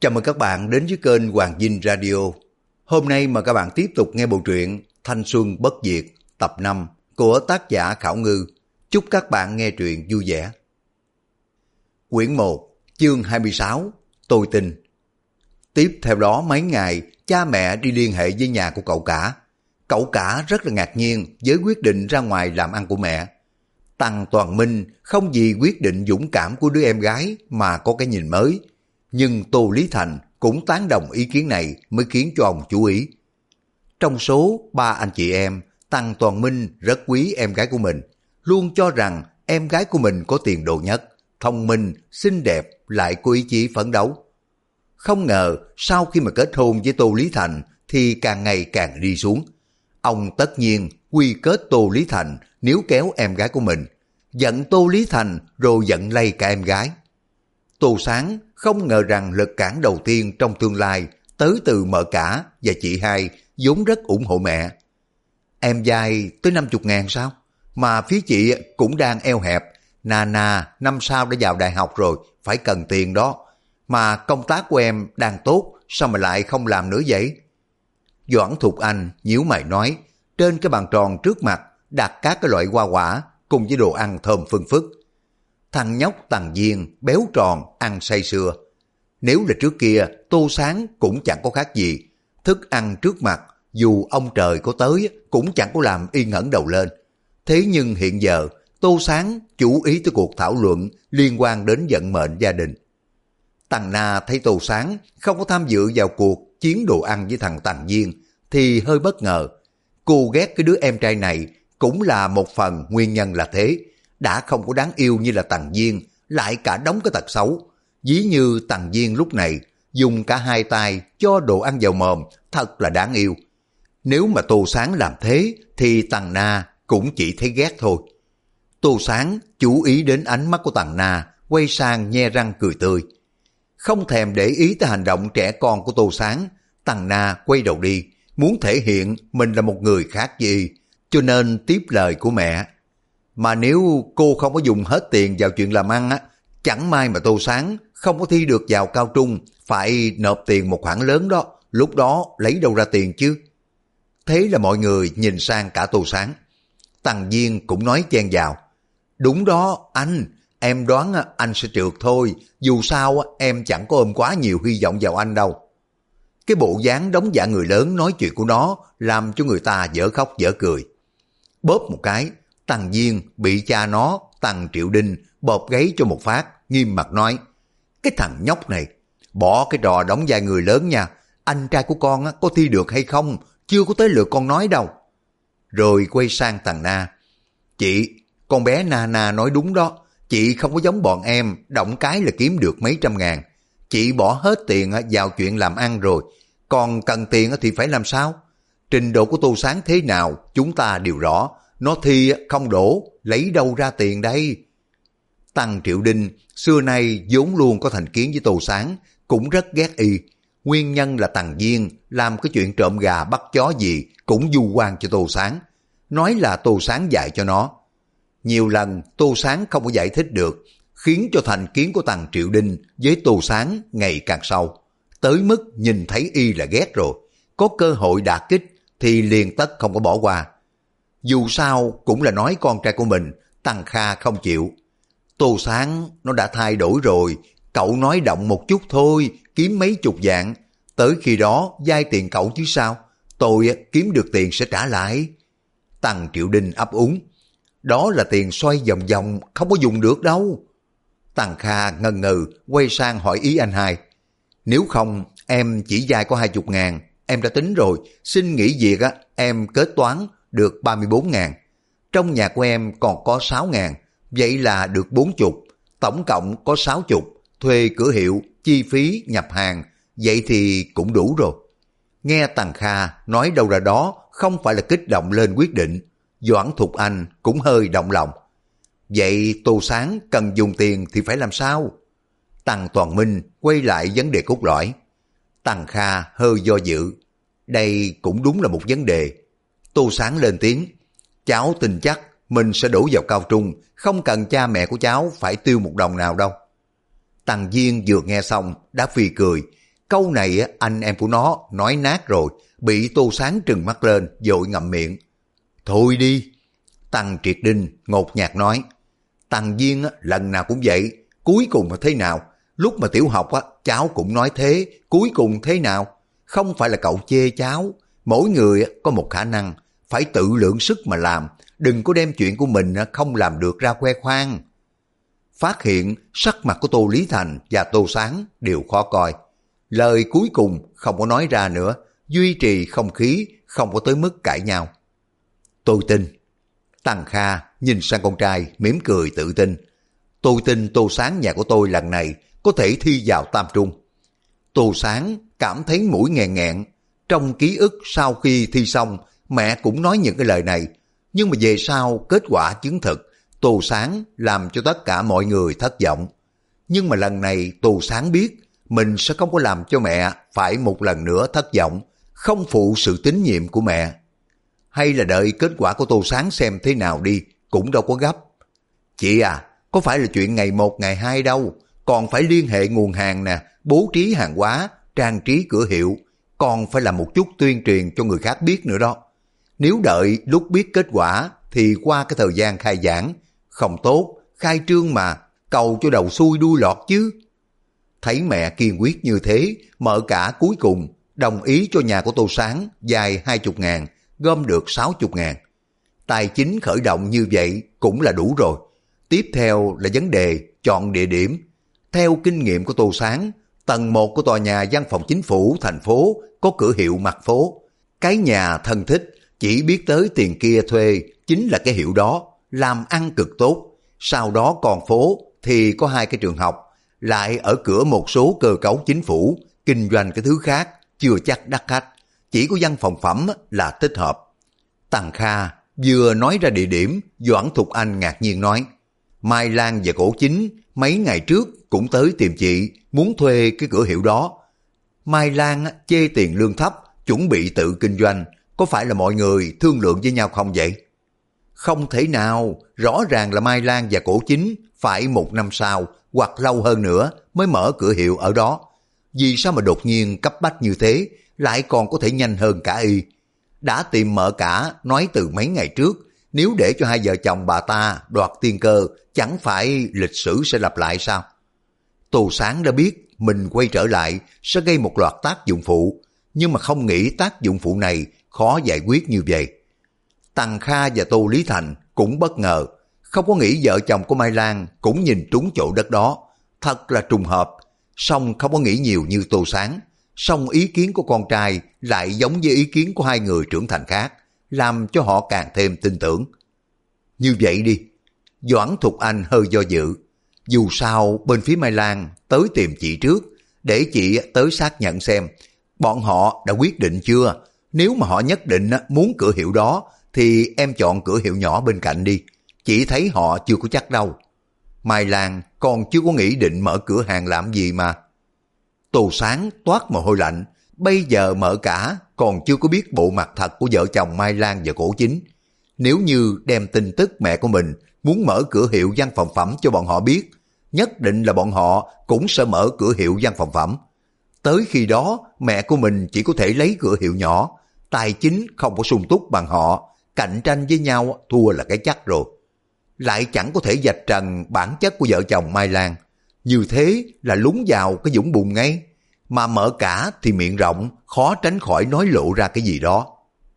Chào mừng các bạn đến với kênh Hoàng Dinh Radio. Hôm nay mời các bạn tiếp tục nghe bộ truyện Thanh Xuân Bất Diệt tập 5 của tác giả Khảo Ngư. Chúc các bạn nghe truyện vui vẻ. Quyển 1, chương 26, Tôi tin. Tiếp theo đó mấy ngày, cha mẹ đi liên hệ với nhà của cậu cả. Cậu cả rất là ngạc nhiên với quyết định ra ngoài làm ăn của mẹ. Tăng Toàn Minh không vì quyết định dũng cảm của đứa em gái mà có cái nhìn mới. Nhưng Tô Lý Thành cũng tán đồng ý kiến này mới khiến cho ông chú ý. Trong số 3 anh chị em, Tăng Toàn Minh rất quý em gái của mình, luôn cho rằng em gái của mình có tiền đồ nhất, thông minh, xinh đẹp, lại có ý chí phấn đấu. Không ngờ sau khi mà kết hôn với Tô Lý Thành thì càng ngày càng đi xuống. Ông tất nhiên quy kết Tô Lý Thành níu kéo em gái của mình, giận Tô Lý Thành rồi giận lây cả em gái. Tô Sáng không ngờ rằng lực cản đầu tiên trong tương lai tới từ mợ cả và chị hai vốn rất ủng hộ mẹ. Em dai tới 50.000 sao? Mà phía chị cũng đang eo hẹp. Nana năm sau đã vào đại học rồi, phải cần tiền đó. Mà công tác của em đang tốt, sao mà lại không làm nữa vậy? Doãn Thục Anh nhíu mày nói, trên cái bàn tròn trước mặt đặt các cái loại hoa quả cùng với đồ ăn thơm phưng phức. Thằng nhóc Tằng Diên béo tròn ăn say sưa. Nếu là trước kia Tô Sáng cũng chẳng có khác gì. Thức ăn trước mặt dù ông trời có tới cũng chẳng có làm y ngẩng đầu lên. Thế nhưng hiện giờ Tô Sáng chú ý tới cuộc thảo luận liên quan đến vận mệnh gia đình. Tằng Na thấy Tô Sáng không có tham dự vào cuộc chiến đồ ăn với thằng Tằng Diên thì hơi bất ngờ. Cô ghét cái đứa em trai này cũng là một phần nguyên nhân là thế. Đã không có đáng yêu như là Tằng Diên, lại cả đống cái tật xấu. Ví như Tằng Diên lúc này dùng cả hai tay cho đồ ăn vào mồm, thật là đáng yêu. Nếu mà Tô Sáng làm thế thì Tằng Na cũng chỉ thấy ghét thôi. Tô Sáng chú ý đến ánh mắt của Tằng Na, quay sang nhe răng cười tươi. Không thèm để ý tới hành động trẻ con của Tô Sáng, Tằng Na quay đầu đi, muốn thể hiện mình là một người khác gì, cho nên tiếp lời của mẹ. Mà nếu cô không có dùng hết tiền vào chuyện làm ăn á, chẳng may mà Tô Sáng không có thi được vào cao trung, phải nộp tiền một khoản lớn đó, lúc đó lấy đâu ra tiền chứ? Thế là mọi người nhìn sang cả Tô Sáng. Tằng Diên cũng nói chen vào. Đúng đó anh, em đoán anh sẽ trượt thôi, dù sao em chẳng có ôm quá nhiều hy vọng vào anh đâu. Cái bộ dáng đóng giả người lớn nói chuyện của nó làm cho người ta dở khóc dở cười. Bóp một cái, Tằng Diên bị cha nó, Tằng Triệu Đinh, bóp gáy cho một phát, nghiêm mặt nói, cái thằng nhóc này, bỏ cái trò đóng vai người lớn nha, anh trai của con có thi được hay không, chưa có tới lượt con nói đâu. Rồi quay sang Tằng Na, chị, con bé Nana nói đúng đó, chị không có giống bọn em, động cái là kiếm được mấy trăm ngàn. Chị bỏ hết tiền vào chuyện làm ăn rồi, còn cần tiền thì phải làm sao? Trình độ của Tô Sáng thế nào, chúng ta đều rõ. Nó thi không đổ, lấy đâu ra tiền đây? Tằng Triệu Đinh xưa nay vốn luôn có thành kiến với Tô Sáng, cũng rất ghét y. Nguyên nhân là Tằng Diên làm cái chuyện trộm gà bắt chó gì cũng vu oan cho Tô Sáng, nói là Tô Sáng dạy cho nó. Nhiều lần Tô Sáng không có giải thích được, khiến cho thành kiến của Tằng Triệu Đinh với Tô Sáng ngày càng sâu, tới mức nhìn thấy y là ghét rồi, có cơ hội đả kích thì liền tất không có bỏ qua. Dù sao cũng là nói con trai của mình, Tằng Kha không chịu. Tô Sáng nó đã thay đổi rồi, cậu nói động một chút thôi, kiếm mấy chục vạn, tới khi đó vay tiền cậu chứ sao, tôi kiếm được tiền sẽ trả lại. Tằng Triệu Đinh ấp úng, đó là tiền xoay vòng vòng, không có dùng được đâu. Tằng Kha ngần ngừ quay sang hỏi ý anh hai, nếu không em chỉ vay có 20.000, em đã tính rồi, xin nghỉ việc em kết toán được 34.000. Trong nhà của em còn có 6.000, vậy là được 40, tổng cộng có 60, thuê cửa hiệu, chi phí nhập hàng, vậy thì cũng đủ rồi. Nghe Tằng Kha nói đâu ra đó, không phải là kích động lên quyết định, Doãn Thục Anh cũng hơi động lòng. Vậy Tô Sáng cần dùng tiền thì phải làm sao? Tằng Toàn Minh quay lại vấn đề cốt lõi. Tằng Kha hơi do dự. Đây cũng đúng là một vấn đề. Tô Sáng lên tiếng. Cháu tin chắc mình sẽ đổ vào cao trung, không cần cha mẹ của cháu phải tiêu một đồng nào đâu. Tằng Diên vừa nghe xong đã phì cười. Câu này anh em của nó nói nát rồi, bị Tô Sáng trừng mắt lên, vội ngậm miệng. Thôi đi. Tăng Triệt Đinh ngột ngạt nói. Tăng Viên lần nào cũng vậy, cuối cùng là thế nào? Lúc mà tiểu học cháu cũng nói thế, cuối cùng thế nào? Không phải là cậu chê cháu, mỗi người có một khả năng, phải tự lượng sức mà làm, đừng có đem chuyện của mình không làm được ra khoe khoang. Phát hiện sắc mặt của Tô Lý Thành và Tô Sáng đều khó coi. Lời cuối cùng không có nói ra nữa, duy trì không khí, không có tới mức cãi nhau. Tôi tin. Tăng Kha nhìn sang con trai, mỉm cười tự tin. Tôi tin Tô Sáng nhà của tôi lần này có thể thi vào tam trung. Tô Sáng cảm thấy mũi nghẹn nghẹn. Trong ký ức sau khi thi xong, mẹ cũng nói những cái lời này. Nhưng mà về sau kết quả chứng thực, Tô Sáng làm cho tất cả mọi người thất vọng. Nhưng mà lần này Tô Sáng biết mình sẽ không có làm cho mẹ phải một lần nữa thất vọng, không phụ sự tín nhiệm của mẹ. Hay là đợi kết quả của Tô Sáng xem thế nào đi, cũng đâu có gấp. Chị à, có phải là chuyện ngày 1 ngày 2 đâu, còn phải liên hệ nguồn hàng nè, bố trí hàng hóa, trang trí cửa hiệu, còn phải làm một chút tuyên truyền cho người khác biết nữa đó. Nếu đợi lúc biết kết quả thì qua cái thời gian khai giảng, không tốt, khai trương mà, cầu cho đầu xuôi đuôi lọt chứ. Thấy mẹ kiên quyết như thế, Mợ Cả cuối cùng đồng ý cho nhà của Tô Sáng dài 20.000, gom được 60.000. Tài chính khởi động như vậy cũng là đủ rồi. Tiếp theo là vấn đề chọn địa điểm. Theo kinh nghiệm của Tô Sáng, tầng 1 của tòa nhà văn phòng chính phủ thành phố có cửa hiệu mặt phố. Cái nhà thân thích chỉ biết tới tiền kia thuê chính là cái hiệu đó, làm ăn cực tốt. Sau đó còn phố thì có 2 cái trường học, lại ở cửa một số cơ cấu chính phủ, kinh doanh cái thứ khác, chưa chắc đắt khách. Chỉ có văn phòng phẩm là thích hợp. Tăng Kha vừa nói ra địa điểm, Doãn Thục Anh ngạc nhiên nói, Mai Lan và Cổ Chính mấy ngày trước cũng tới tìm chị, muốn thuê cái cửa hiệu đó. Mai Lan chê tiền lương thấp, chuẩn bị tự kinh doanh, có phải là mọi người thương lượng với nhau không vậy? Không thể nào, rõ ràng là Mai Lan và Cổ Chính phải 1 năm sau hoặc lâu hơn nữa mới mở cửa hiệu ở đó. Vì sao mà đột nhiên cấp bách như thế, lại còn có thể nhanh hơn cả y? Đã tìm Mợ Cả nói từ mấy ngày trước, nếu để cho hai vợ chồng bà ta đoạt tiên cơ, chẳng phải lịch sử sẽ lặp lại sao? Tô Sáng đã biết mình quay trở lại sẽ gây một loạt tác dụng phụ, nhưng mà không nghĩ tác dụng phụ này khó giải quyết như vậy. Tăng Kha và Tô Lý Thành cũng bất ngờ, không có nghĩ vợ chồng của Mai Lan cũng nhìn trúng chỗ đất đó. Thật là trùng hợp, song không có nghĩ nhiều như Tô Sáng. Song ý kiến của con trai lại giống với ý kiến của 2 người trưởng thành khác, làm cho họ càng thêm tin tưởng. Như vậy đi. Doãn Thục Anh hơi do dự. Dù sao bên phía Mai Lan tới tìm chị trước, để chị tới xác nhận xem bọn họ đã quyết định chưa. Nếu mà họ nhất định muốn cửa hiệu đó thì em chọn cửa hiệu nhỏ bên cạnh đi. Chị thấy họ chưa có chắc đâu. Mai Lan còn chưa có nghĩ định mở cửa hàng làm gì mà. Tô Sáng toát mồ hôi lạnh. Bây giờ Mợ Cả còn chưa có biết bộ mặt thật của vợ chồng Mai Lan và Cổ Chính. Nếu như đem tin tức mẹ của mình muốn mở cửa hiệu văn phòng phẩm cho bọn họ biết, nhất định là bọn họ cũng sẽ mở cửa hiệu văn phòng phẩm. Tới khi đó mẹ của mình chỉ có thể lấy cửa hiệu nhỏ, tài chính không có sung túc bằng họ, cạnh tranh với nhau thua là cái chắc rồi. Lại chẳng có thể vạch trần bản chất của vợ chồng Mai Lan. Như thế là lún vào cái vũng bùn ngay. Mà Mợ Cả thì miệng rộng, khó tránh khỏi nói lộ ra cái gì đó.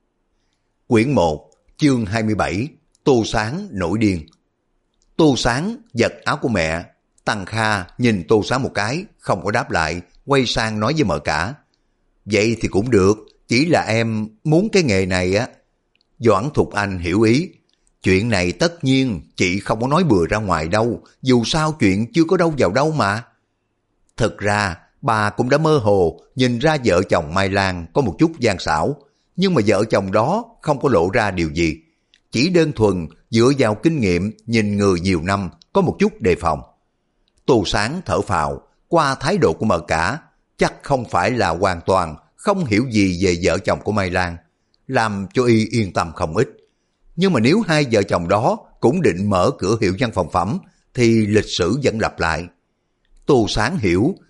Quyển 1, chương 27, Tô Sáng nổi điên. Tô Sáng giật áo của mẹ. Tăng Kha nhìn Tô Sáng một cái, không có đáp lại, quay sang nói với Mợ Cả. Vậy thì cũng được, chỉ là em muốn cái nghề này á. Doãn Thục Anh hiểu ý. Chuyện này tất nhiên chị không có nói bừa ra ngoài đâu, dù sao chuyện chưa có đâu vào đâu mà. Thật ra bà cũng đã mơ hồ nhìn ra vợ chồng Mai Lan có một chút gian xảo, nhưng mà vợ chồng đó không có lộ ra điều gì. Chỉ đơn thuần dựa vào kinh nghiệm nhìn người nhiều năm có một chút đề phòng. Tô Sáng thở phào, qua thái độ của Mợ Cả, chắc không phải là hoàn toàn không hiểu gì về vợ chồng của Mai Lan, làm cho y yên tâm không ít. Nhưng mà nếu 2 vợ chồng đó cũng định mở cửa hiệu văn phòng phẩm thì lịch sử vẫn lặp lại. Tô Sáng hiểu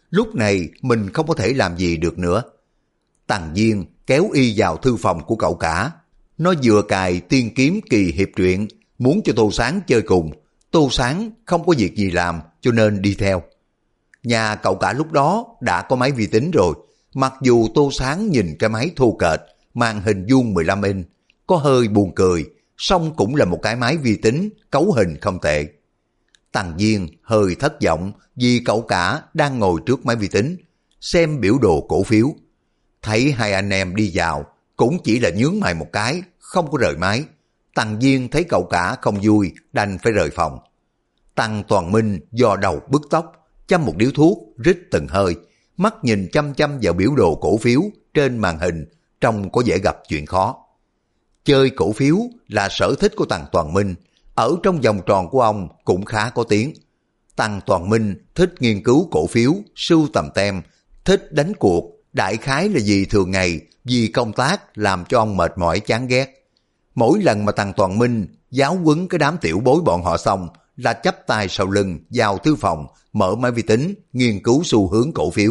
Lúc này mình không có thể làm gì được nữa. Tằng Diên kéo y vào thư phòng của cậu cả. Nó vừa cài tiên kiếm kỳ hiệp truyện, muốn cho Tô Sáng chơi cùng. Tô Sáng không có việc gì làm cho nên đi theo. Nhà cậu cả lúc đó đã có máy vi tính rồi. Mặc dù Tô Sáng nhìn cái máy thô kệch, màn hình vuông 15 inch, có hơi buồn cười, song cũng là một cái máy vi tính cấu hình không tệ. Tằng Diên hơi thất vọng vì cậu cả đang ngồi trước máy vi tính, xem biểu đồ cổ phiếu. Thấy hai anh em đi vào, cũng chỉ là nhướng mày một cái, không có rời máy. Tằng Diên thấy cậu cả không vui, đành phải rời phòng. Tăng Toàn Minh do đầu bứt tóc, châm một điếu thuốc, rít từng hơi, mắt nhìn chăm chăm vào biểu đồ cổ phiếu trên màn hình, trông có vẻ gặp chuyện khó. Chơi cổ phiếu là sở thích của Tăng Toàn Minh, ở trong vòng tròn của ông cũng khá có tiếng. Tăng Toàn Minh thích nghiên cứu cổ phiếu, sưu tầm tem, thích đánh cuộc, đại khái là vì thường ngày vì công tác làm cho ông mệt mỏi chán ghét. Mỗi lần mà Tăng Toàn Minh giáo huấn cái đám tiểu bối bọn họ xong là chắp tay sau lưng vào thư phòng, mở máy vi tính, nghiên cứu xu hướng cổ phiếu.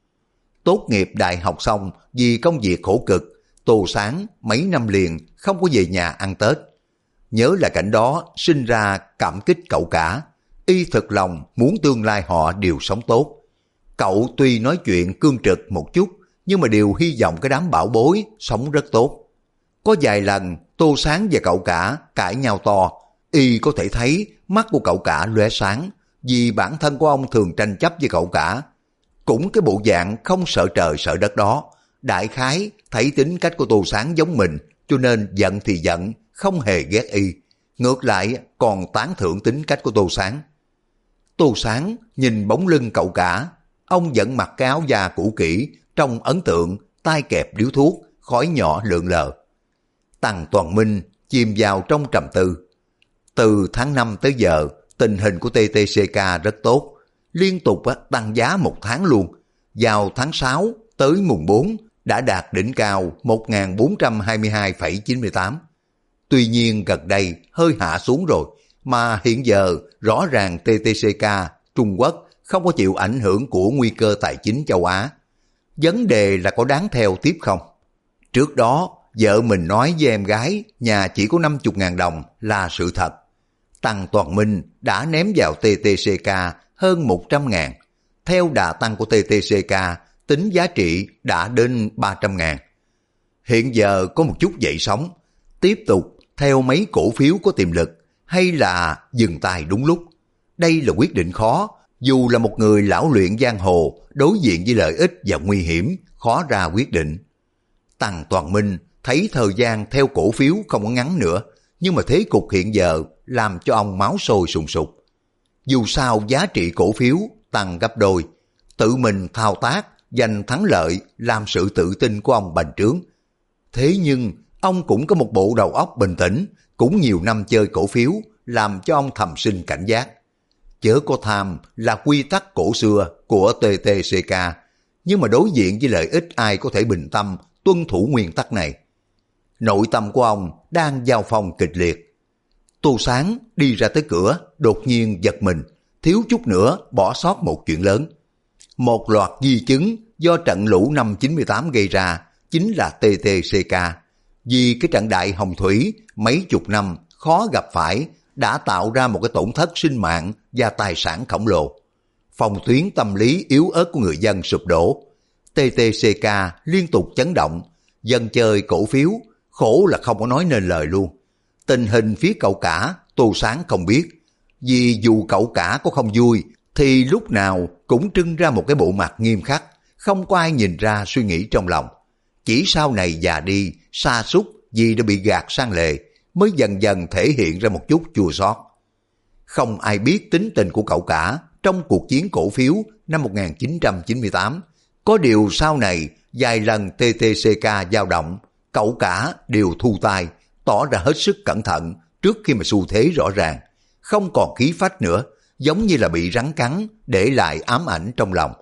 Tốt nghiệp đại học xong vì công việc khổ cực, Tô Sáng mấy năm liền không có về nhà ăn Tết. Nhớ là cảnh đó sinh ra cảm kích cậu cả, y thật lòng muốn tương lai họ đều sống tốt. Cậu tuy nói chuyện cương trực một chút, nhưng mà đều hy vọng cái đám bảo bối sống rất tốt. Có vài lần Tô Sáng và cậu cả cãi nhau to, y có thể thấy mắt của cậu cả lóe sáng, vì bản thân của ông thường tranh chấp với cậu cả. Cũng cái bộ dạng không sợ trời sợ đất đó, đại khái thấy tính cách của Tô Sáng giống mình, cho nên giận thì giận, không hề ghét y. Ngược lại còn tán thưởng tính cách của Tô Sáng. Tô Sáng nhìn bóng lưng cậu cả, ông vẫn mặc cái áo da cũ kỹ, trông ấn tượng, tay kẹp điếu thuốc, khói nhỏ lượn lờ. Tăng Toàn Minh chìm vào trong trầm tư. Từ tháng 5 tới giờ, tình hình của TTCK rất tốt, liên tục tăng giá một tháng luôn. Vào tháng 6 tới mùng 4 đã đạt đỉnh cao 1.422,98. Tuy nhiên gần đây hơi hạ xuống rồi, mà hiện giờ rõ ràng TTCK Trung Quốc không có chịu ảnh hưởng của nguy cơ tài chính châu Á. Vấn đề là có đáng theo tiếp không? Trước đó, vợ mình nói với em gái nhà chỉ có 50.000 đồng là sự thật. Tăng Toàn Minh đã ném vào TTCK hơn 100.000. Theo đà tăng của TTCK, tính giá trị đã đến 300.000. Hiện giờ có một chút dậy sóng, tiếp tục theo mấy cổ phiếu có tiềm lực hay là dừng tay đúng lúc. Đây là quyết định khó, dù là một người lão luyện giang hồ, đối diện với lợi ích và nguy hiểm, khó ra quyết định. Tăng Toàn Minh thấy thời gian theo cổ phiếu không có ngắn nữa, nhưng mà thế cục hiện giờ làm cho ông máu sôi sùng sục. Dù sao giá trị cổ phiếu tăng gấp đôi, tự mình thao tác, giành thắng lợi làm sự tự tin của ông bành trướng. Thế nhưng ông cũng có một bộ đầu óc bình tĩnh, cũng nhiều năm chơi cổ phiếu, làm cho ông thầm sinh cảnh giác. Chớ có tham là quy tắc cổ xưa của TTCK, nhưng mà đối diện với lợi ích ai có thể bình tâm tuân thủ nguyên tắc này. Nội tâm của ông đang giao phong kịch liệt. Tô Sáng đi ra tới cửa, đột nhiên giật mình, thiếu chút nữa bỏ sót một chuyện lớn. Một loạt di chứng do trận lũ năm 98 gây ra chính là TTCK. Vì cái trận đại hồng thủy mấy chục năm khó gặp phải đã tạo ra một cái tổn thất sinh mạng và tài sản khổng lồ. Phòng tuyến tâm lý yếu ớt của người dân sụp đổ. TTCK liên tục chấn động, dân chơi cổ phiếu khổ là không có nói nên lời luôn. Tình hình phía cậu cả Tô Sáng không biết, vì dù cậu cả có không vui thì lúc nào cũng trưng ra một cái bộ mặt nghiêm khắc, không có ai nhìn ra suy nghĩ trong lòng. Chỉ sau này già đi, sa sút vì đã bị gạt sang lề, mới dần dần thể hiện ra một chút chua xót. Không ai biết tính tình của cậu cả trong cuộc chiến cổ phiếu năm 1998. Có điều sau này, vài lần TTCK dao động, cậu cả đều thu tay, tỏ ra hết sức cẩn thận trước khi mà xu thế rõ ràng, không còn khí phách nữa, giống như là bị rắn cắn, để lại ám ảnh trong lòng.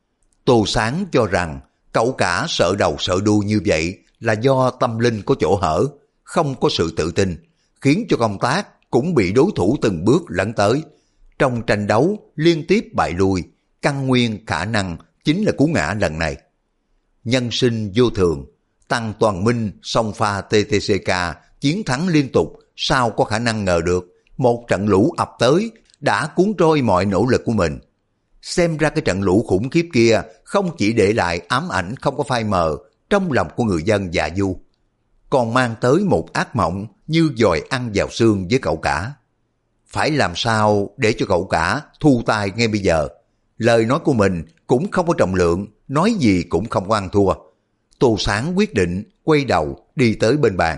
Tô Sáng cho rằng cậu cả sợ đầu sợ đuôi như vậy là do tâm linh có chỗ hở, không có sự tự tin, khiến cho công tác cũng bị đối thủ từng bước lấn tới. Trong tranh đấu liên tiếp bại lui, căn nguyên khả năng chính là cú ngã lần này. Nhân sinh vô thường, Tăng Toàn Minh song pha TTCK chiến thắng liên tục, sao có khả năng ngờ được một trận lũ ập tới đã cuốn trôi mọi nỗ lực của mình. Xem ra cái trận lũ khủng khiếp kia không chỉ để lại ám ảnh không có phai mờ trong lòng của người dân Dạ Du, còn mang tới một ác mộng như dòi ăn vào xương với cậu cả. Phải làm sao để cho cậu cả thu tay ngay bây giờ. Lời nói của mình cũng không có trọng lượng, nói gì cũng không có ăn thua. Tô Sáng quyết định quay đầu đi tới bên bàn.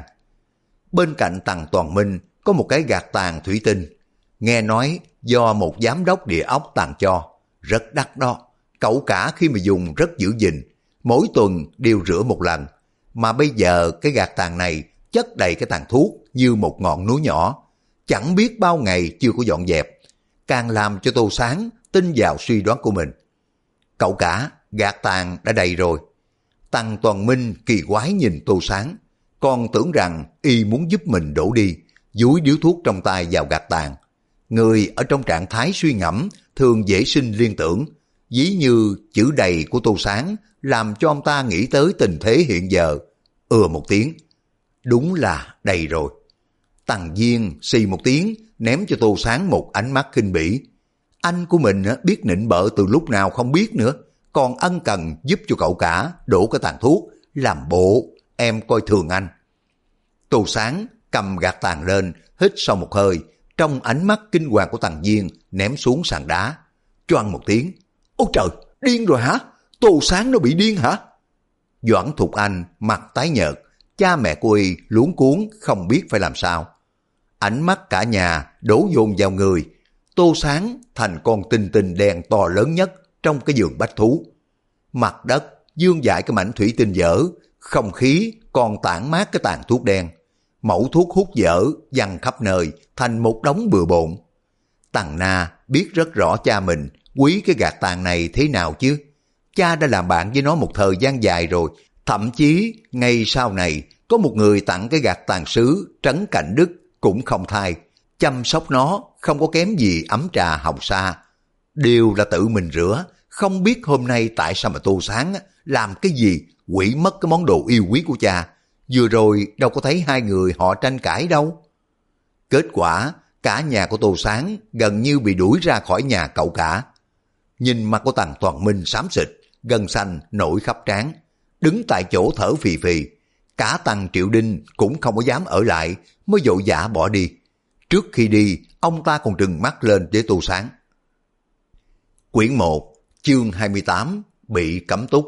Bên cạnh Tằng Toàn Minh có một cái gạt tàn thủy tinh. Nghe nói do một giám đốc địa ốc tặng cho, rất đắt đó. Cậu cả khi mà dùng rất giữ gìn, mỗi tuần đều rửa một lần. Mà bây giờ cái gạt tàn này chất đầy cái tàn thuốc như một ngọn núi nhỏ, chẳng biết bao ngày chưa có dọn dẹp, càng làm cho Tô Sáng tin vào suy đoán của mình. Cậu cả, gạt tàn đã đầy rồi. Tằng Toàn Minh kỳ quái nhìn Tô Sáng, còn tưởng rằng y muốn giúp mình đổ đi, dúi điếu thuốc trong tay vào gạt tàn. Người ở trong trạng thái suy ngẫm thường dễ sinh liên tưởng, ví như chữ đầy của Tô Sáng làm cho ông ta nghĩ tới tình thế hiện giờ. Một tiếng, đúng là đầy rồi. Tằng Diên xì một tiếng, ném cho Tô Sáng một ánh mắt khinh bỉ. Anh của mình biết nịnh bợ từ lúc nào không biết nữa, còn ân cần giúp cho cậu cả đổ cái tàn thuốc, làm bộ em coi thường anh. Tô Sáng cầm gạt tàn lên, hít sâu một hơi, trong ánh mắt kinh hoàng của Tằng Diên ném xuống sàn đá. Choang một tiếng, ôi trời, điên rồi hả? Tô Sáng nó bị điên hả? Doãn Thục Anh mặt tái nhợt, cha mẹ của y luống cuống không biết phải làm sao. Ánh mắt cả nhà đổ dồn vào người. Tô Sáng thành con tinh tinh đen to lớn nhất trong cái giường bách thú. Mặt đất dương dại cái mảnh thủy tinh dở, không khí còn tản mát cái tàn thuốc đen. Mẩu thuốc hút dở văng khắp nơi thành một đống bừa bộn. Tằng Na biết rất rõ cha mình quý cái gạt tàn này thế nào chứ. Cha đã làm bạn với nó một thời gian dài rồi, thậm chí ngay sau này có một người tặng cái gạt tàn sứ Trấn Cảnh Đức cũng không thay, chăm sóc nó không có kém gì ấm trà hồng sa. Đều là tự mình rửa, không biết hôm nay tại sao mà Tô Sáng làm cái gì hủy mất cái món đồ yêu quý của cha. Vừa rồi đâu có thấy hai người họ tranh cãi đâu. Kết quả cả nhà của Tô Sáng gần như bị đuổi ra khỏi nhà cậu cả. Nhìn mặt của Tằng Toàn Minh xám xịt, gân xanh nổi khắp trán, đứng tại chỗ thở phì phì. Cả Tằng Triệu Đinh cũng không có dám ở lại, mới vội vã bỏ đi. Trước khi đi, ông ta còn trừng mắt lên với Tô Sáng. Quyển 1, chương 28, bị cấm túc.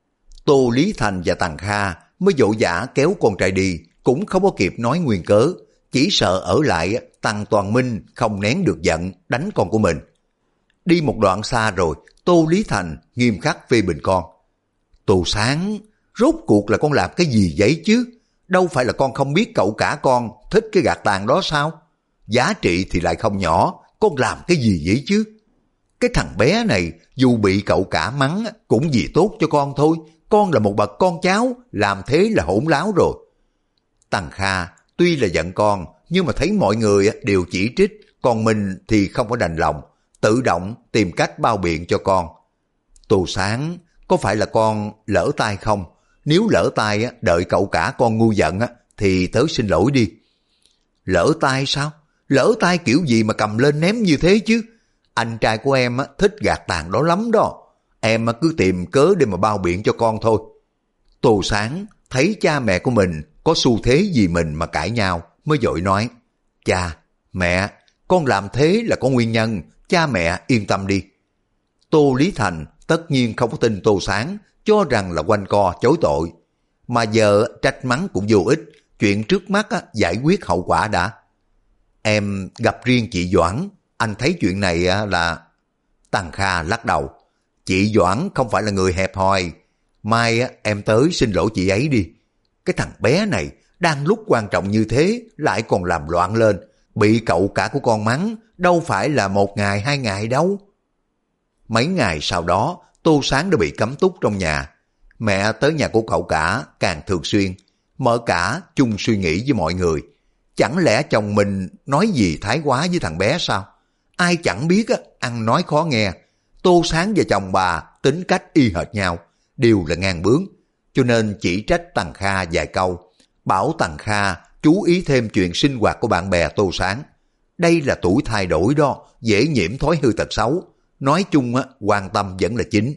Tô Lý Thành và Tằng Kha mới vội vã kéo con trai đi, cũng không có kịp nói nguyên cớ, chỉ sợ ở lại Tằng Toàn Minh không nén được giận đánh con của mình. Đi một đoạn xa rồi, Tô Lý Thành nghiêm khắc phê bình con. Tô Sáng, rốt cuộc là con làm cái gì vậy chứ? Đâu phải là con không biết cậu cả con thích cái gạt tàn đó sao? Giá trị thì lại không nhỏ, con làm cái gì vậy chứ? Cái thằng bé này dù bị cậu cả mắng cũng vì tốt cho con thôi. Con là một bậc con cháu, làm thế là hỗn láo rồi. Tằng Kha tuy là giận con, nhưng mà thấy mọi người đều chỉ trích, còn mình thì không có đành lòng, tự động tìm cách bao biện cho con. Tô Sáng, có phải là con lỡ tay không? Nếu lỡ tay đợi cậu cả con ngu giận thì tớ xin lỗi đi. Lỡ tay sao? Lỡ tay kiểu gì mà cầm lên ném như thế chứ? Anh trai của em thích gạt tàn đó lắm đó. Em cứ tìm cớ để mà bao biện cho con thôi. Tô Sáng thấy cha mẹ của mình có xu thế vì mình mà cãi nhau, mới vội nói: Cha, mẹ, con làm thế là có nguyên nhân, cha mẹ yên tâm đi. Tô Lý Thành tất nhiên không có tin Tô Sáng, cho rằng là quanh co chối tội. Mà giờ trách mắng cũng vô ích, chuyện trước mắt giải quyết hậu quả đã. Em gặp riêng chị Doãn, anh thấy chuyện này là... Tằng Kha lắc đầu. Chị Doãn không phải là người hẹp hòi. Mai em tới xin lỗi chị ấy đi. Cái thằng bé này đang lúc quan trọng như thế lại còn làm loạn lên. Bị cậu cả của con mắng đâu phải là 1 ngày 2 ngày đâu. Mấy ngày sau đó Tô Sáng đã bị cấm túc trong nhà. Mẹ tới nhà của cậu cả càng thường xuyên. Mở cả chung suy nghĩ với mọi người. Chẳng lẽ chồng mình nói gì thái quá với thằng bé sao? Ai chẳng biết ăn nói khó nghe. Tô Sáng và chồng bà tính cách y hệt nhau, đều là ngang bướng, cho nên chỉ trách Tằng Kha vài câu, bảo Tằng Kha chú ý thêm chuyện sinh hoạt của bạn bè Tô Sáng. Đây là tuổi thay đổi đó, dễ nhiễm thói hư tật xấu. Nói chung quan tâm vẫn là chính.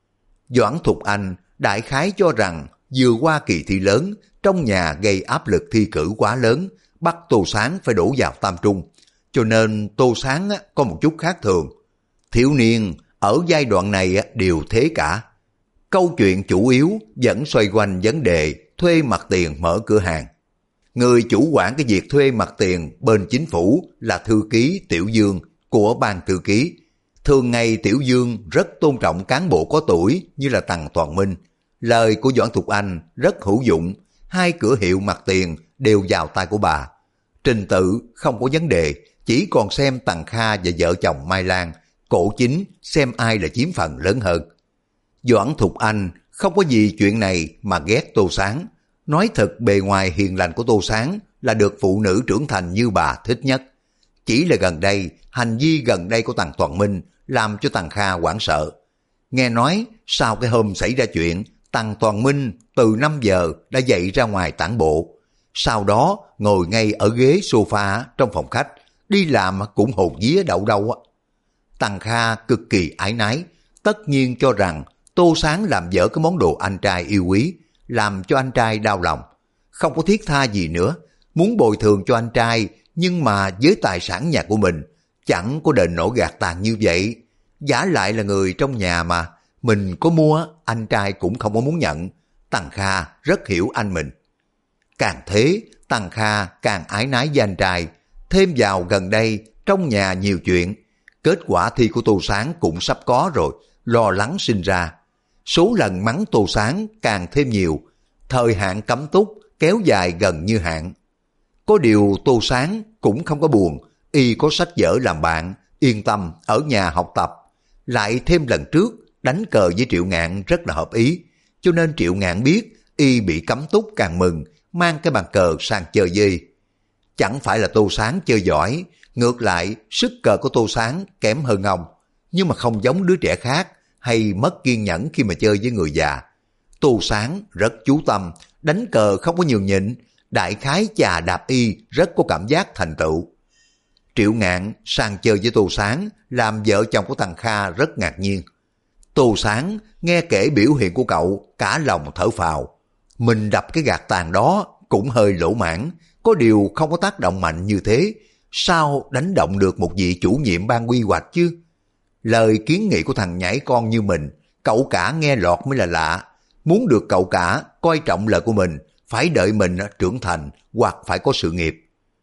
Doãn Thục Anh đại khái cho rằng vừa qua kỳ thi lớn, trong nhà gây áp lực thi cử quá lớn, bắt Tô Sáng phải đổ vào tam trung, cho nên Tô Sáng có một chút khác thường. Thiếu niên ở giai đoạn này đều thế cả. Câu chuyện chủ yếu vẫn xoay quanh vấn đề thuê mặt tiền mở cửa hàng. Người chủ quản cái việc thuê mặt tiền bên chính phủ là thư ký Tiểu Dương của ban thư ký. Thường ngày Tiểu Dương rất tôn trọng cán bộ có tuổi như là Tằng Toàn Minh. Lời của Doãn Thục Anh rất hữu dụng, 2 cửa hiệu mặt tiền đều vào tay của bà. Trình tự không có vấn đề, chỉ còn xem Tằng Kha và vợ chồng Mai Lan, Cổ Chính xem ai là chiếm phần lớn hơn. Doãn Thục Anh không có gì chuyện này mà ghét Tô Sáng. Nói thật, bề ngoài hiền lành của Tô Sáng là được phụ nữ trưởng thành như bà thích nhất. Chỉ là gần đây, hành vi gần đây của Tằng Toàn Minh làm cho Tằng Kha hoảng sợ. Nghe nói sau cái hôm xảy ra chuyện, Tằng Toàn Minh từ 5 giờ đã dậy ra ngoài tản bộ. Sau đó ngồi ngay ở ghế sofa trong phòng khách, đi làm cũng hồn vía đậu đâu. Tằng Kha cực kỳ ái nái, tất nhiên cho rằng Tô Sáng làm dở cái món đồ anh trai yêu quý, làm cho anh trai đau lòng. Không có thiết tha gì nữa, muốn bồi thường cho anh trai, nhưng mà với tài sản nhà của mình, chẳng có đền nổi gạt tàn như vậy. Giả lại là người trong nhà mà, mình có mua, anh trai cũng không có muốn nhận. Tằng Kha rất hiểu anh mình. Càng thế, Tằng Kha càng ái nái với anh trai, thêm vào gần đây trong nhà nhiều chuyện. Kết quả thi của Tô Sáng cũng sắp có rồi, lo lắng sinh ra. Số lần mắng Tô Sáng càng thêm nhiều, thời hạn cấm túc kéo dài gần như hạn. Có điều Tô Sáng cũng không có buồn, y có sách vở làm bạn, yên tâm ở nhà học tập. Lại thêm lần trước đánh cờ với Triệu Ngạn rất là hợp ý, cho nên Triệu Ngạn biết y bị cấm túc càng mừng, mang cái bàn cờ sang chơi dê. Chẳng phải là Tô Sáng chơi giỏi, ngược lại sức cờ của Tô Sáng kém hơn ông, nhưng mà không giống đứa trẻ khác hay mất kiên nhẫn khi mà chơi với người già. Tô Sáng rất chú tâm, đánh cờ không có nhường nhịn, đại khái chà đạp y rất có cảm giác thành tựu. Triệu Ngạn sang chơi với Tô Sáng làm vợ chồng của Tằng Kha rất ngạc nhiên. Tô Sáng nghe kể biểu hiện của cậu cả lòng thở phào. Mình đập cái gạt tàn đó cũng hơi lỗ mãn, có điều không có tác động mạnh như thế, sao đánh động được một vị chủ nhiệm ban quy hoạch chứ? Lời kiến nghị của thằng nhãi con như mình, cậu cả nghe lọt mới là lạ. Muốn được cậu cả coi trọng lời của mình, phải đợi mình trưởng thành hoặc phải có sự nghiệp.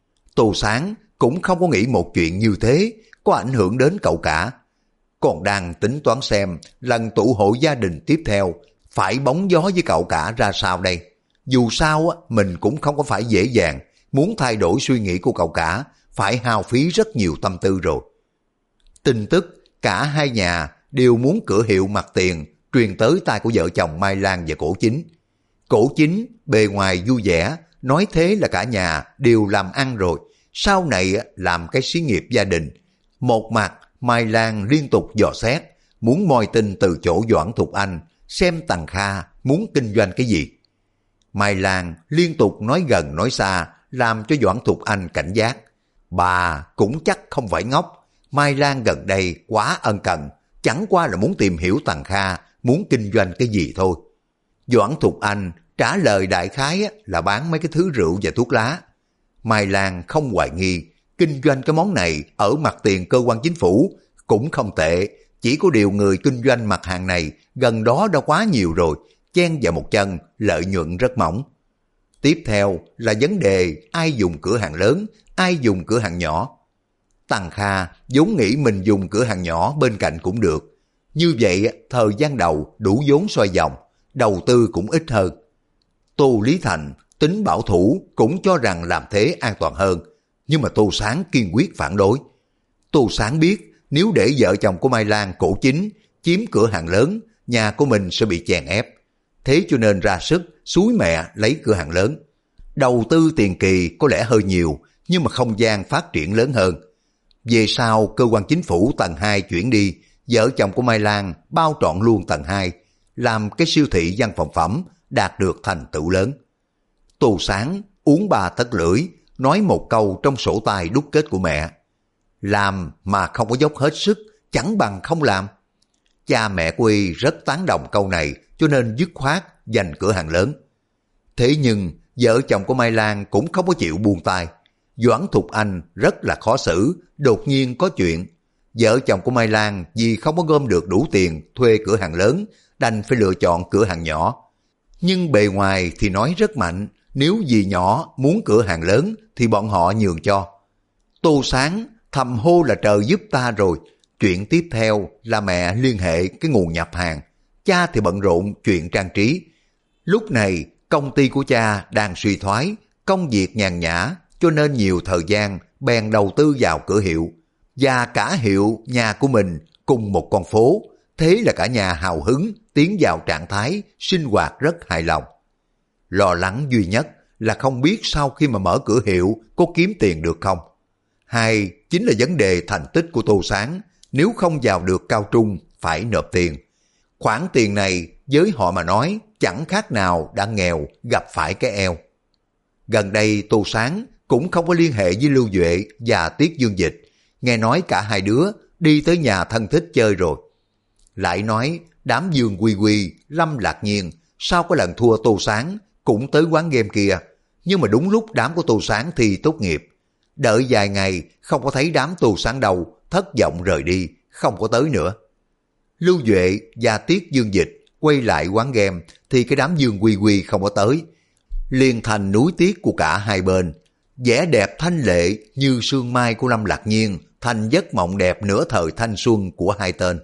Tô Sáng cũng không có nghĩ một chuyện như thế có ảnh hưởng đến cậu cả. Còn đang tính toán xem lần tụ hội gia đình tiếp theo phải bóng gió với cậu cả ra sao đây. Dù sao mình cũng không có phải dễ dàng, muốn thay đổi suy nghĩ của cậu cả phải hao phí rất nhiều tâm tư rồi. Tin tức cả hai nhà đều muốn cửa hiệu mặt tiền truyền tới tai của vợ chồng Mai Lan và Cổ Chính. Cổ Chính bề ngoài vui vẻ, nói thế là cả nhà đều làm ăn rồi, sau này làm cái xí nghiệp gia đình. Một mặt Mai Lan liên tục dò xét, muốn moi tin từ chỗ Doãn Thục Anh, xem Tằng Kha muốn kinh doanh cái gì. Mai Lan liên tục nói gần nói xa, làm cho Doãn Thục Anh cảnh giác. Bà cũng chắc không phải ngốc, Mai Lan gần đây quá ân cần, chẳng qua là muốn tìm hiểu Tằng Kha muốn kinh doanh cái gì thôi. Doãn Thục Anh trả lời đại khái là bán mấy cái thứ rượu và thuốc lá. Mai Lan không hoài nghi, kinh doanh cái món này ở mặt tiền cơ quan chính phủ cũng không tệ, chỉ có điều người kinh doanh mặt hàng này gần đó đã quá nhiều rồi, chen vào một chân, lợi nhuận rất mỏng. Tiếp theo là vấn đề ai dùng cửa hàng lớn, ai dùng cửa hàng nhỏ. Tằng Kha vốn nghĩ mình dùng cửa hàng nhỏ bên cạnh cũng được. Như vậy thời gian đầu đủ vốn xoay vòng, đầu tư cũng ít hơn. Tô Lý Thành tính bảo thủ cũng cho rằng làm thế an toàn hơn, nhưng mà Tô Sáng kiên quyết phản đối. Tô Sáng biết nếu để vợ chồng của Mai Lan Cổ Chính chiếm cửa hàng lớn, nhà của mình sẽ bị chèn ép. Thế cho nên ra sức xúi mẹ lấy cửa hàng lớn. Đầu tư tiền kỳ có lẽ hơi nhiều, nhưng mà không gian phát triển lớn hơn. Về sau cơ quan chính phủ tầng 2 chuyển đi, vợ chồng của Mai Lan bao trọn luôn tầng 2, làm cái siêu thị văn phòng phẩm đạt được thành tựu lớn. Tô Sáng uống 3 tấc lưỡi, nói một câu trong sổ tay đúc kết của mẹ. Làm mà không có dốc hết sức, chẳng bằng không làm. Cha mẹ của y rất tán đồng câu này, cho nên dứt khoát giành cửa hàng lớn. Thế nhưng vợ chồng của Mai Lan cũng không có chịu buông tay. Doãn Thục Anh rất là khó xử, đột nhiên có chuyện. Vợ chồng của Mai Lan vì không có gom được đủ tiền thuê cửa hàng lớn, đành phải lựa chọn cửa hàng nhỏ. Nhưng bề ngoài thì nói rất mạnh, nếu dì nhỏ muốn cửa hàng lớn thì bọn họ nhường cho. Tô Sáng thầm hô là trời giúp ta rồi. Chuyện tiếp theo là mẹ liên hệ cái nguồn nhập hàng, cha thì bận rộn chuyện trang trí. Lúc này công ty của cha đang suy thoái, công việc nhàn nhã, cho nên nhiều thời gian bèn đầu tư vào cửa hiệu. Và cả hiệu nhà của mình cùng một con phố, thế là cả nhà hào hứng tiến vào trạng thái sinh hoạt rất hài lòng. Lo lắng duy nhất là không biết sau khi mà mở cửa hiệu có kiếm tiền được không. Hai chính là vấn đề thành tích của Tô Sáng, nếu không vào được cao trung phải nộp tiền. Khoản tiền này với họ mà nói chẳng khác nào đã nghèo gặp phải cái eo. Gần đây Tô Sáng cũng không có liên hệ với Lưu Duệ và Tiết Dương Dịch, nghe nói cả hai đứa đi tới nhà thân thích chơi rồi. Lại nói đám Dương Quy Quy, Lâm Lạc Nhiên sau cái lần thua Tô Sáng cũng tới quán game kia, nhưng mà đúng lúc đám của Tô Sáng thi tốt nghiệp. Đợi vài ngày không có thấy đám Tô Sáng đâu, thất vọng rời đi, không có tới nữa. Lưu Duệ và Tiết Dương Dịch quay lại quán game thì cái đám Dương Quy Quy không có tới, liền thành núi tiếc của cả hai bên. Vẻ đẹp thanh lệ như sương mai của Lâm Lạc Nhiên thành giấc mộng đẹp nửa thời thanh xuân của hai tên.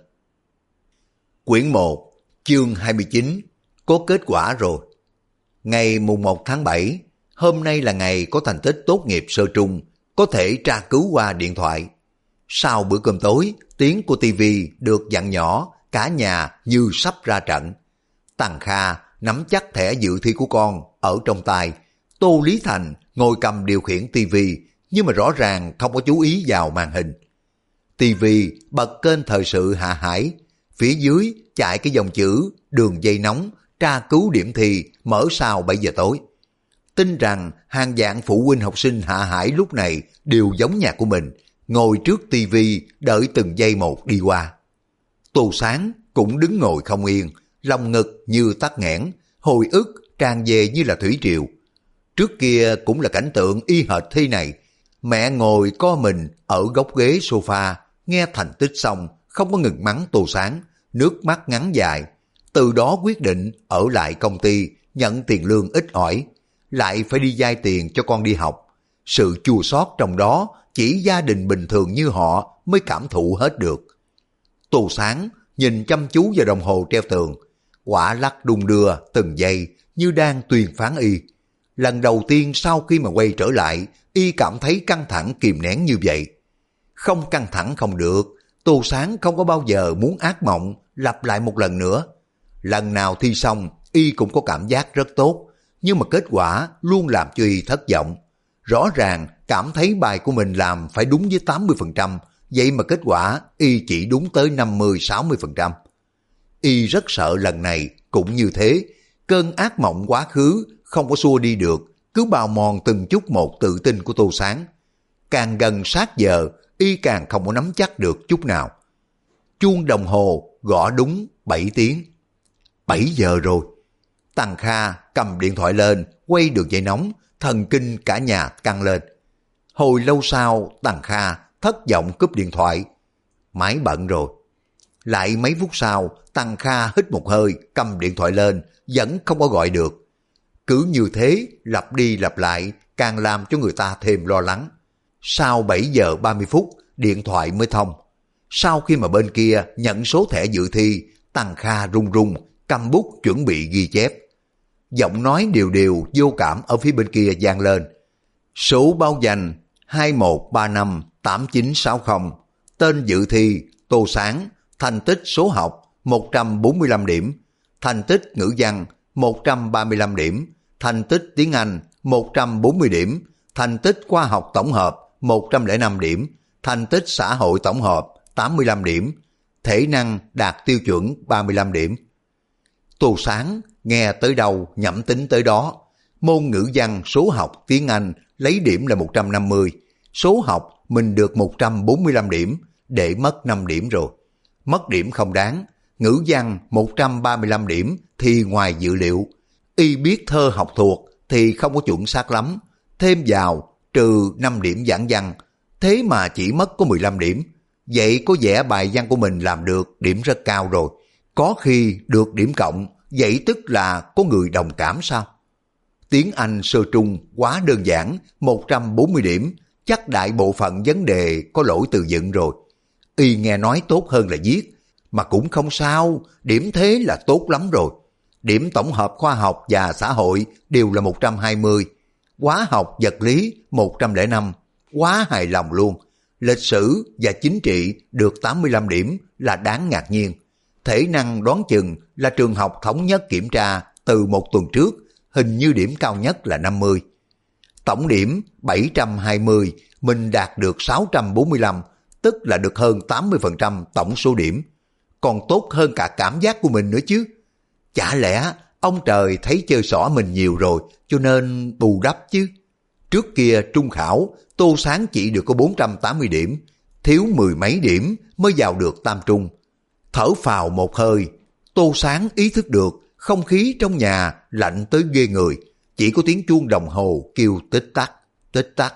Quyển 1, chương 29, có kết quả rồi. Ngày mùng 1 tháng 7, hôm nay là ngày có thành tích tốt nghiệp sơ trung, có thể tra cứu qua điện thoại. Sau bữa cơm tối, tiếng của TV được dặn nhỏ, cả nhà như sắp ra trận. Tằng Kha nắm chắc thẻ dự thi của con ở trong tay. Tô Lý Thành ngồi cầm điều khiển TV, nhưng mà rõ ràng không có chú ý vào màn hình. TV bật kênh thời sự Hạ Hải, phía dưới chạy cái dòng chữ đường dây nóng tra cứu điểm thi mở sau 7 giờ tối. Tin rằng hàng vạn phụ huynh học sinh Hạ Hải lúc này đều giống nhà của mình, ngồi trước TV đợi từng giây một đi qua. Tô Sáng cũng đứng ngồi không yên, lòng ngực như tắc nghẽn, hồi ức tràn về như là thủy triều. Trước kia cũng là cảnh tượng y hệt thế này, mẹ ngồi co mình ở góc ghế sofa, nghe thành tích xong không có ngừng mắng Tô Sáng, nước mắt ngắn dài. Từ đó quyết định ở lại công ty nhận tiền lương ít ỏi, lại phải đi vay tiền cho con đi học. Sự chua xót trong đó chỉ gia đình bình thường như họ mới cảm thụ hết được. Tô Sáng nhìn chăm chú vào đồng hồ treo tường, quả lắc đung đưa từng giây như đang tuyên phán y. Lần đầu tiên sau khi mà quay trở lại, y cảm thấy căng thẳng kìm nén như vậy. Không căng thẳng không được, Tô Sáng không có bao giờ muốn ác mộng lặp lại một lần nữa. Lần nào thi xong, y cũng có cảm giác rất tốt, nhưng mà kết quả luôn làm cho y thất vọng. Rõ ràng cảm thấy bài của mình làm phải đúng với 80%, vậy mà kết quả y chỉ đúng tới 50-60%. Y rất sợ lần này cũng như thế, cơn ác mộng quá khứ không có xua đi được, cứ bào mòn từng chút một tự tin của Tô Sáng. Càng gần sát giờ, y càng không có nắm chắc được chút nào. Chuông đồng hồ gõ đúng 7 tiếng. 7 giờ rồi. Tằng Kha cầm điện thoại lên, quay đường dây nóng, thần kinh cả nhà căng lên. Hồi lâu sau, Tằng Kha thất vọng cúp điện thoại. Máy bận rồi. Lại mấy phút sau, Tằng Kha hít một hơi, cầm điện thoại lên, vẫn không có gọi được. Cứ như thế, lặp đi lặp lại, càng làm cho người ta thêm lo lắng. Sau 7 giờ 30 phút, điện thoại mới thông. Sau khi mà bên kia nhận số thẻ dự thi, Tằng Kha run run, cầm bút chuẩn bị ghi chép. Giọng nói đều đều vô cảm ở phía bên kia vang lên. Số báo danh 21358960, tên dự thi Tô Sáng, thành tích số học 145 điểm, thành tích ngữ văn 135 điểm, thành tích tiếng Anh 140 điểm, thành tích khoa học tổng hợp 105 điểm, thành tích xã hội tổng hợp 85 điểm, thể năng đạt tiêu chuẩn 35 điểm. Tô Sáng nghe tới đâu nhẩm tính tới đó. Môn ngữ văn, số học, tiếng Anh lấy điểm là 150, số học mình được 145 điểm, để mất 5 điểm rồi. Mất điểm không đáng, ngữ văn 135 điểm thì ngoài dự liệu, y biết thơ học thuộc thì không có chuẩn xác lắm, thêm vào trừ 5 điểm giảng văn, thế mà chỉ mất có 15 điểm. Vậy có vẻ bài văn của mình làm được điểm rất cao rồi, có khi được điểm cộng, vậy tức là có người đồng cảm sao? Tiếng Anh sơ trung quá đơn giản, 140 điểm, chắc đại bộ phận vấn đề có lỗi từ vựng rồi. Y nghe nói tốt hơn là viết, mà cũng không sao, điểm thế là tốt lắm rồi. Điểm tổng hợp khoa học và xã hội đều là 120, hóa học vật lý 105, quá hài lòng luôn. Lịch sử và chính trị được 85 điểm là đáng ngạc nhiên. Thể năng đoán chừng là trường học thống nhất kiểm tra từ một tuần trước, hình như điểm cao nhất là 50. Tổng điểm 720, mình đạt được 645, tức là được hơn 80% tổng số điểm. Còn tốt hơn cả cảm giác của mình nữa chứ. Chả lẽ ông trời thấy chơi xỏ mình nhiều rồi cho nên bù đắp chứ. Trước kia trung khảo, Tô Sáng chỉ được có 480 điểm, thiếu 10 mấy điểm mới vào được tam trung. Thở phào một hơi, Tô Sáng ý thức được không khí trong nhà lạnh tới ghê người, chỉ có tiếng chuông đồng hồ kêu tích tắc, tích tắc.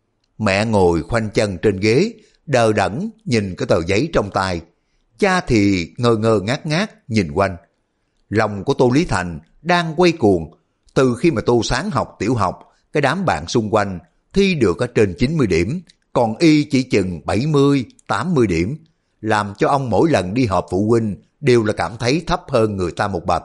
Mẹ ngồi khoanh chân trên ghế, đờ đẫn nhìn cái tờ giấy trong tay. Cha thì ngơ ngơ ngác ngác nhìn quanh. Lòng của Tô Lý Thành đang quay cuồng. Từ khi mà Tô Sáng học tiểu học, cái đám bạn xung quanh thi được ở trên 90 điểm, còn y chỉ chừng 70, 80 điểm, làm cho ông mỗi lần đi họp phụ huynh đều là cảm thấy thấp hơn người ta một bậc.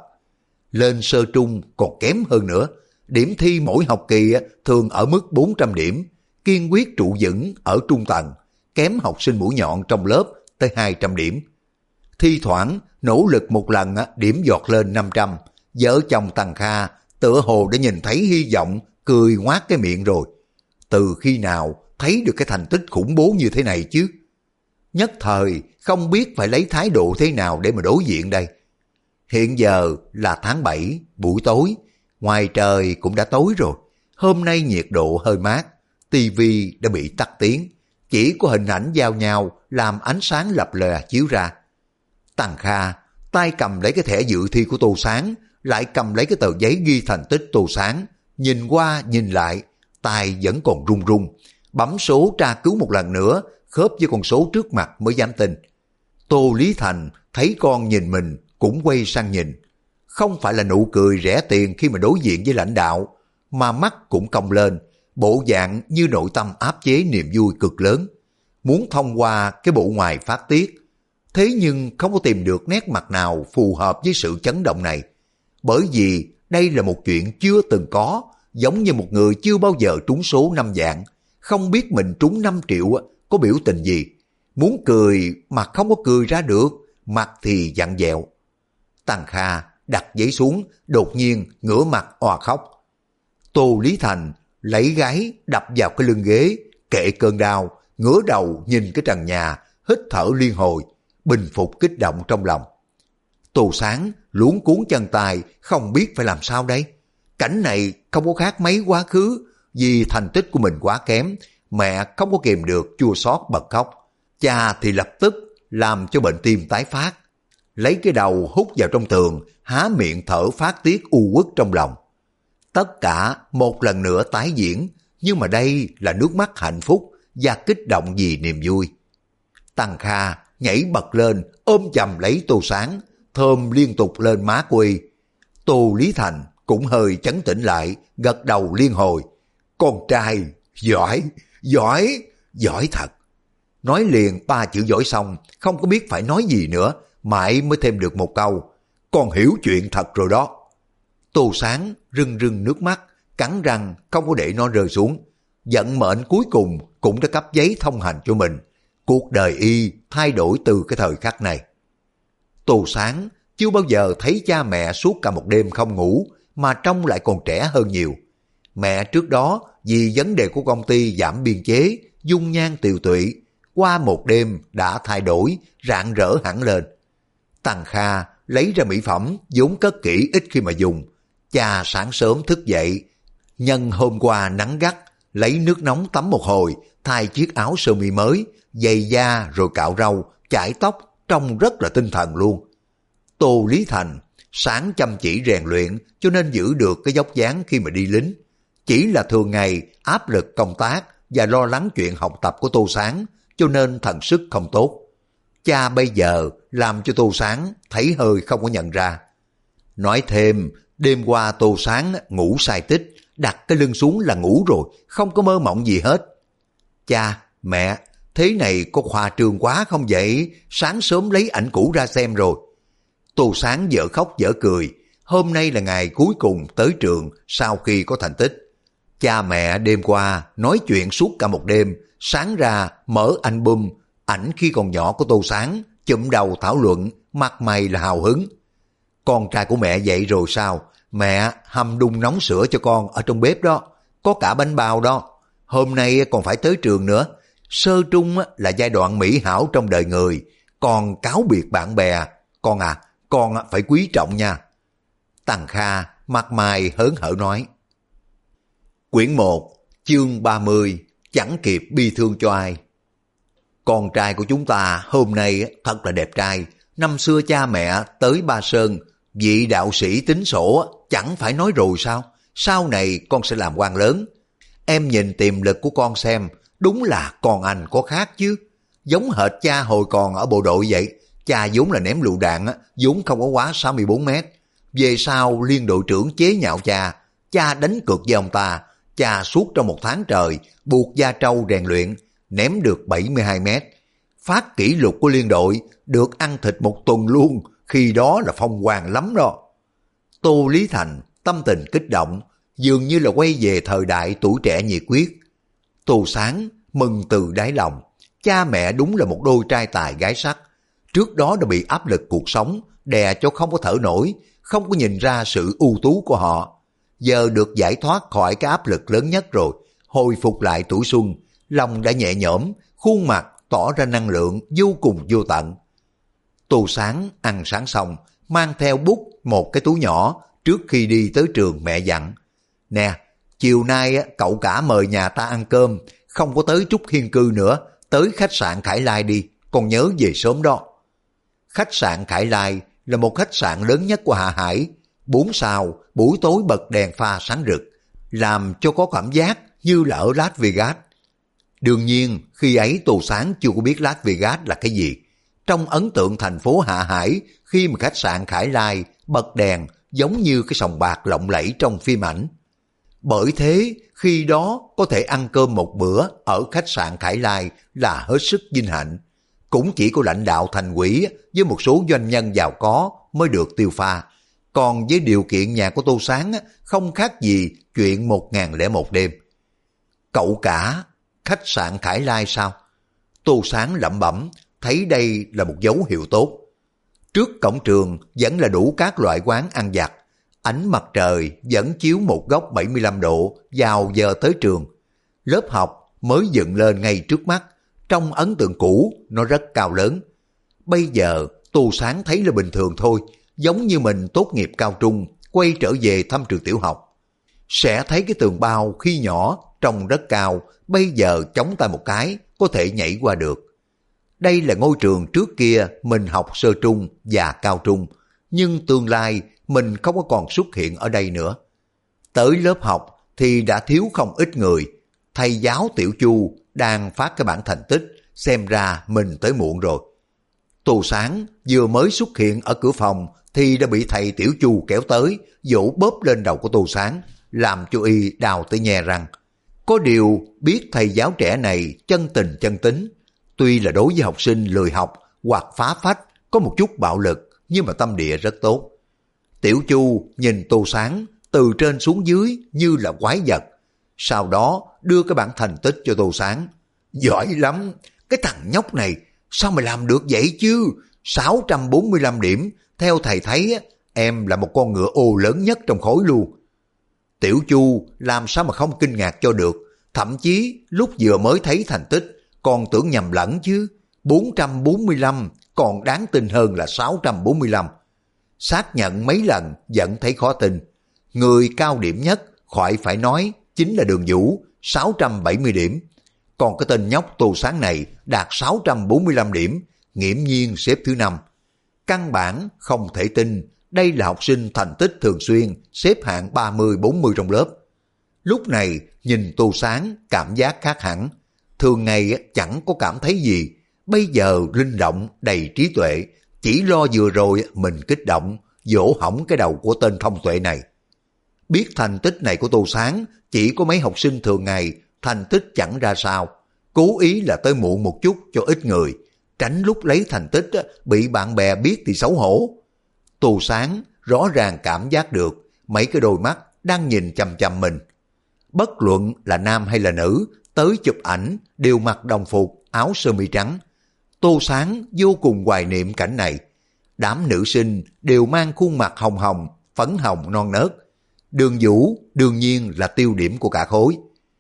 Lên sơ trung còn kém hơn nữa, điểm thi mỗi học kỳ thường ở mức 400 điểm, kiên quyết trụ vững ở trung tầng, kém học sinh mũi nhọn trong lớp tới 200 điểm. Thi thoảng nỗ lực một lần điểm giọt lên 500, vợ chồng Tằng Kha tựa hồ đã nhìn thấy hy vọng, cười ngoác cái miệng rồi. Từ khi nào thấy được cái thành tích khủng bố như thế này chứ? Nhất thời không biết phải lấy thái độ thế nào để mà đối diện đây. Hiện giờ là tháng 7, buổi tối, ngoài trời cũng đã tối rồi. Hôm nay nhiệt độ hơi mát, tivi đã bị tắt tiếng, chỉ có hình ảnh giao nhau làm ánh sáng lập lòe chiếu ra. Tằng Kha tay cầm lấy cái thẻ dự thi của Tô Sáng, lại cầm lấy cái tờ giấy ghi thành tích Tô Sáng, nhìn qua nhìn lại, tay vẫn còn run run, bấm số tra cứu một lần nữa, khớp với con số trước mặt mới dám tin. Tô Lý Thành thấy con nhìn mình cũng quay sang nhìn, không phải là nụ cười rẻ tiền khi mà đối diện với lãnh đạo, mà mắt cũng cong lên, bộ dạng như nội tâm áp chế niềm vui cực lớn, muốn thông qua cái bộ ngoài phát tiết. Thế nhưng không có tìm được nét mặt nào phù hợp với sự chấn động này, bởi vì đây là một chuyện chưa từng có, giống như một người chưa bao giờ trúng số 5 vạn, không biết mình trúng 5 triệu có biểu tình gì, muốn cười mà không có cười ra được, mặt thì vặn vẹo. Tằng Kha đặt giấy xuống, đột nhiên ngửa mặt òa khóc. Tô Lý Thành lấy gáy đập vào cái lưng ghế, kệ cơn đau, ngửa đầu nhìn cái trần nhà, hít thở liên hồi, bình phục kích động trong lòng. Tô Sáng luống cuốn chân tay, không biết phải làm sao đây. Cảnh này không có khác mấy quá khứ, vì thành tích của mình quá kém, mẹ không có kìm được chua xót bật khóc. Cha thì lập tức làm cho bệnh tim tái phát, lấy cái đầu hút vào trong tường, há miệng thở phát tiết u uất trong lòng. Tất cả một lần nữa tái diễn, nhưng mà đây là nước mắt hạnh phúc và kích động vì niềm vui. Tằng Kha nhảy bật lên, ôm chầm lấy Tô Sáng, thơm liên tục lên má của y. Tô Lý Thành cũng hơi chấn tĩnh lại, gật đầu liên hồi. Con trai, giỏi, giỏi, giỏi thật. Nói liền 3 chữ giỏi xong, không có biết phải nói gì nữa, mãi mới thêm được một câu. Con hiểu chuyện thật rồi đó. Tô Sáng rưng rưng nước mắt, cắn răng không có để nó rơi xuống. Vận mệnh cuối cùng cũng đã cấp giấy thông hành cho mình. Cuộc đời y thay đổi từ cái thời khắc này. Tô Sáng chưa bao giờ thấy cha mẹ suốt cả một đêm không ngủ, mà trông lại còn trẻ hơn nhiều. Mẹ trước đó vì vấn đề của công ty giảm biên chế, dung nhan tiều tụy, qua một đêm đã thay đổi, rạng rỡ hẳn lên. Tằng Kha lấy ra mỹ phẩm vốn cất kỹ ít khi mà dùng. Cha sáng sớm thức dậy, nhân hôm qua nắng gắt, lấy nước nóng tắm một hồi, thay chiếc áo sơ mi mới, giày da rồi cạo râu, chải tóc, trông rất là tinh thần luôn. Tô Lý Thành sáng chăm chỉ rèn luyện cho nên giữ được cái vóc dáng khi mà đi lính. Chỉ là thường ngày áp lực công tác và lo lắng chuyện học tập của Tô Sáng cho nên thần sức không tốt. Cha bây giờ làm cho Tô Sáng thấy hơi không có nhận ra. Nói thêm, đêm qua Tô Sáng ngủ sai tích, đặt cái lưng xuống là ngủ rồi, không có mơ mộng gì hết. Cha, mẹ, thế này có khoa trương quá không vậy? Sáng sớm lấy ảnh cũ ra xem rồi. Tô Sáng dở khóc dở cười. Hôm nay là ngày cuối cùng tới trường sau khi có thành tích. Cha mẹ đêm qua nói chuyện suốt cả một đêm, sáng ra mở album ảnh khi còn nhỏ của Tô Sáng, chụm đầu thảo luận, mặt mày là hào hứng. Con trai của mẹ dậy rồi sao? Mẹ hầm đun nóng sữa cho con ở trong bếp đó, có cả bánh bao đó. Hôm nay còn phải tới trường nữa. Sơ trung là giai đoạn mỹ hảo trong đời người, còn cáo biệt bạn bè. Con à, con phải quý trọng nha. Tằng Kha mặt mày hớn hở nói. Quyển 1, chương 30, chẳng kịp bi thương cho ai. Con trai của chúng ta hôm nay thật là đẹp trai. Năm xưa cha mẹ tới Ba Sơn, vị đạo sĩ tính sổ chẳng phải nói rồi sao? Sau này con sẽ làm quan lớn. Em nhìn tiềm lực của con xem, đúng là con anh có khác chứ. Giống hệt cha hồi còn ở bộ đội vậy. Cha vốn là ném lựu đạn, vốn không có quá 64 mét. Về sau liên đội trưởng chế nhạo cha đánh cược với ông ta. Cha suốt trong 1 tháng trời, buộc Gia Trâu rèn luyện, ném được 72 mét. Phát kỷ lục của liên đội, được ăn thịt 1 tuần luôn, khi đó là phong hoàng lắm đó. Tô Lý Thành tâm tình kích động, dường như là quay về thời đại tuổi trẻ nhiệt quyết. Tô Sáng mừng từ đáy lòng, cha mẹ đúng là một đôi trai tài gái sắc. Trước đó đã bị áp lực cuộc sống, đè cho không có thở nổi, không có nhìn ra sự ưu tú của họ. Giờ được giải thoát khỏi cái áp lực lớn nhất rồi, hồi phục lại tuổi xuân, lòng đã nhẹ nhõm, khuôn mặt tỏ ra năng lượng vô cùng vô tận. Tô Sáng ăn sáng xong, mang theo bút một cái túi nhỏ, trước khi đi tới trường mẹ dặn. Nè, chiều nay cậu cả mời nhà ta ăn cơm, không có tới Trúc Hiên Cư nữa, tới khách sạn Khải Lai đi, con nhớ về sớm đó. Khách sạn Khải Lai là một khách sạn lớn nhất của Hạ Hải, 4 sao, buổi tối bật đèn pha sáng rực, làm cho có cảm giác như là ở Las Vegas. Đương nhiên, khi ấy Tô Sáng chưa có biết Las Vegas là cái gì. Trong ấn tượng thành phố Hạ Hải, khi mà khách sạn Khải Lai bật đèn giống như cái sòng bạc lộng lẫy trong phim ảnh. Bởi thế, khi đó có thể ăn cơm một bữa ở khách sạn Khải Lai là hết sức vinh hạnh. Cũng chỉ có lãnh đạo thành ủy với một số doanh nhân giàu có mới được tiêu pha. Còn với điều kiện nhà của Tô Sáng không khác gì chuyện 1001 đêm. Cậu cả, khách sạn Khải Lai sao? Tô Sáng lẩm bẩm, thấy đây là một dấu hiệu tốt. Trước cổng trường vẫn là đủ các loại quán ăn vặt. Ánh mặt trời vẫn chiếu một góc 75 độ vào giờ tới trường. Lớp học mới dựng lên ngay trước mắt. Trong ấn tượng cũ, nó rất cao lớn. Bây giờ, Tô Sáng thấy là bình thường thôi. Giống như mình tốt nghiệp cao trung, quay trở về thăm trường tiểu học. Sẽ thấy cái tường bao khi nhỏ, trông rất cao, bây giờ chống tay một cái, có thể nhảy qua được. Đây là ngôi trường trước kia mình học sơ trung và cao trung, nhưng tương lai mình không có còn xuất hiện ở đây nữa. Tới lớp học thì đã thiếu không ít người. Thầy giáo Tiểu Chu đang phát cái bảng thành tích, xem ra mình tới muộn rồi. Tô Sáng vừa mới xuất hiện ở cửa phòng thì đã bị thầy Tiểu Chu kéo tới, vỗ bóp lên đầu của Tô Sáng, làm cho y đau tới nhe răng. Có điều biết thầy giáo trẻ này chân tình chân tính, tuy là đối với học sinh lười học hoặc phá phách có một chút bạo lực, nhưng mà tâm địa rất tốt. Tiểu Chu nhìn Tô Sáng từ trên xuống dưới như là quái vật, sau đó đưa cái bảng thành tích cho Tô Sáng. Giỏi lắm, cái thằng nhóc này sao mà làm được vậy chứ? 645 điểm, theo thầy thấy em là một con ngựa ô lớn nhất trong khối luôn. Tiểu Chu làm sao mà không kinh ngạc cho được, thậm chí lúc vừa mới thấy thành tích, còn tưởng nhầm lẫn chứ. 445 còn đáng tin hơn là 645. Xác nhận mấy lần vẫn thấy khó tin. Người cao điểm nhất khỏi phải nói chính là Đường Vũ, 670 điểm. Còn cái tên nhóc Tô Sáng này đạt 645 điểm, nghiễm nhiên xếp thứ 5. Căn bản không thể tin đây là học sinh thành tích thường xuyên xếp hạng 30-40 trong lớp. Lúc này nhìn Tô Sáng cảm giác khác hẳn. Thường ngày chẳng có cảm thấy gì, bây giờ linh động đầy trí tuệ, chỉ lo vừa rồi mình kích động, dỗ hỏng cái đầu của tên thông tuệ này. Biết thành tích này của Tô Sáng chỉ có mấy học sinh thường ngày, thành tích chẳng ra sao, cố ý là tới muộn một chút cho ít người, tránh lúc lấy thành tích bị bạn bè biết thì xấu hổ. Tô Sáng rõ ràng cảm giác được mấy cái đôi mắt đang nhìn chằm chằm mình. Bất luận là nam hay là nữ, tới chụp ảnh đều mặc đồng phục, áo sơ mi trắng. Tô Sáng vô cùng hoài niệm cảnh này. Đám nữ sinh đều mang khuôn mặt hồng hồng, phấn hồng non nớt. Đường Vũ đương nhiên là tiêu điểm của cả khối.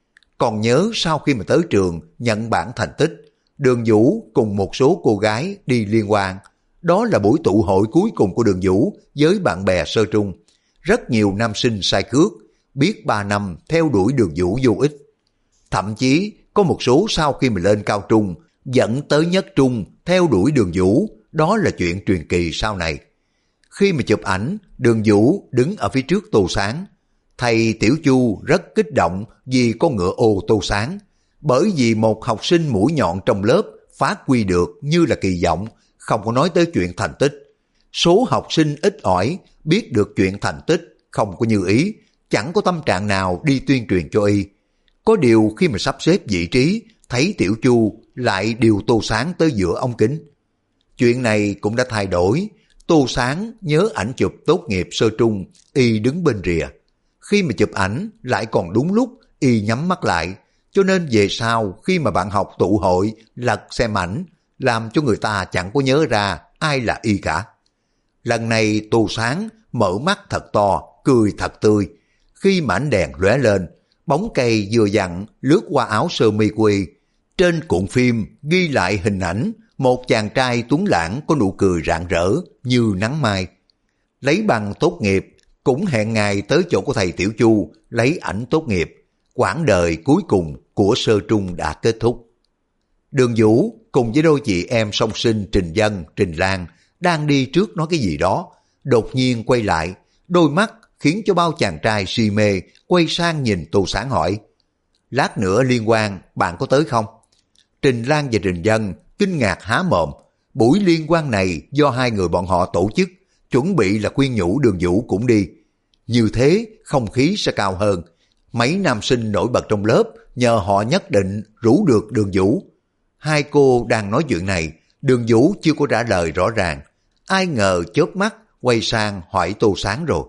Còn nhớ sau khi mà tới trường nhận bảng thành tích, Đường Vũ cùng một số cô gái đi liên hoan. Đó là buổi tụ hội cuối cùng của Đường Vũ với bạn bè sơ trung. Rất nhiều nam sinh sai cước, biết 3 năm theo đuổi Đường Vũ vô ích. Thậm chí có một số sau khi mà lên cao trung dẫn tới nhất trung theo đuổi Đường Vũ, đó là chuyện truyền kỳ sau này. Khi mà chụp ảnh, Đường Vũ đứng ở phía trước Tô Sáng. Thầy Tiểu Chu rất kích động vì có ngựa ô Tô Sáng, bởi vì một học sinh mũi nhọn trong lớp phát huy được như là kỳ vọng, không có nói tới chuyện thành tích. Số học sinh ít ỏi biết được chuyện thành tích không có như ý, chẳng có tâm trạng nào đi tuyên truyền cho y. Có điều khi mà sắp xếp vị trí, thấy Tiểu Chu lại điều Tô Sáng tới giữa ống kính. Chuyện này cũng đã thay đổi. Tô Sáng nhớ ảnh chụp tốt nghiệp sơ trung, y đứng bên rìa. Khi mà chụp ảnh lại còn đúng lúc y nhắm mắt lại, cho nên về sau khi mà bạn học tụ hội lật xem ảnh, làm cho người ta chẳng có nhớ ra ai là y cả. Lần này Tô Sáng mở mắt thật to, cười thật tươi. Khi mà ánh đèn lóe lên, bóng cây vừa vặn lướt qua áo sơ mi của y. Trên cuộn phim ghi lại hình ảnh một chàng trai tuấn lãng có nụ cười rạng rỡ như nắng mai. Lấy bằng tốt nghiệp, cũng hẹn ngày tới chỗ của thầy Tiểu Chu lấy ảnh tốt nghiệp. Quãng đời cuối cùng của sơ trung đã kết thúc. Đường Vũ cùng với đôi chị em song sinh Trình Dân, Trình Lan đang đi trước nói cái gì đó, đột nhiên quay lại, đôi mắt khiến cho bao chàng trai si mê quay sang nhìn Tô Sáng hỏi: lát nữa liên hoan bạn có tới không? Trình Lan và Trình Dân kinh ngạc há mồm. Buổi liên hoan này do hai người bọn họ tổ chức, chuẩn bị là khuyên nhủ Đường Vũ cũng đi. Như thế không khí sẽ cao hơn. Mấy nam sinh nổi bật trong lớp nhờ họ nhất định rủ được Đường Vũ. Hai cô đang nói chuyện này, Đường Vũ chưa có trả lời rõ ràng. Ai ngờ chớp mắt quay sang hỏi Tô Sáng rồi.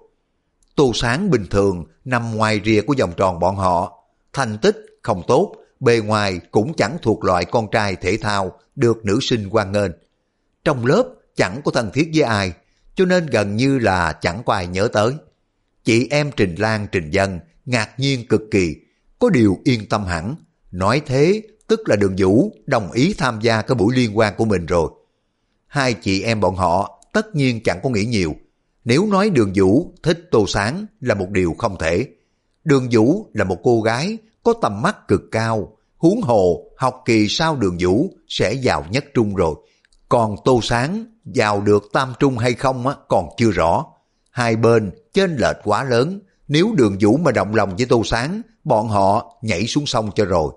Tô Sáng bình thường nằm ngoài rìa của vòng tròn bọn họ, thành tích không tốt, bề ngoài cũng chẳng thuộc loại con trai thể thao được nữ sinh hoan nghênh. Trong lớp chẳng có thân thiết với ai, cho nên gần như là chẳng có ai nhớ tới. Chị em Trình Lan, Trình Dân ngạc nhiên cực kỳ, có điều yên tâm hẳn. Nói thế tức là Đường Vũ đồng ý tham gia cái buổi liên hoan của mình rồi. Hai chị em bọn họ tất nhiên chẳng có nghĩ nhiều. Nếu nói Đường Vũ thích Tô Sáng là một điều không thể. Đường Vũ là một cô gái có tầm mắt cực cao, huống hồ học kỳ sau Đường Vũ sẽ vào nhất trung rồi. Còn Tô Sáng vào được tam trung hay không còn chưa rõ. Hai bên chênh lệch quá lớn, nếu Đường Vũ mà động lòng với Tô Sáng, bọn họ nhảy xuống sông cho rồi.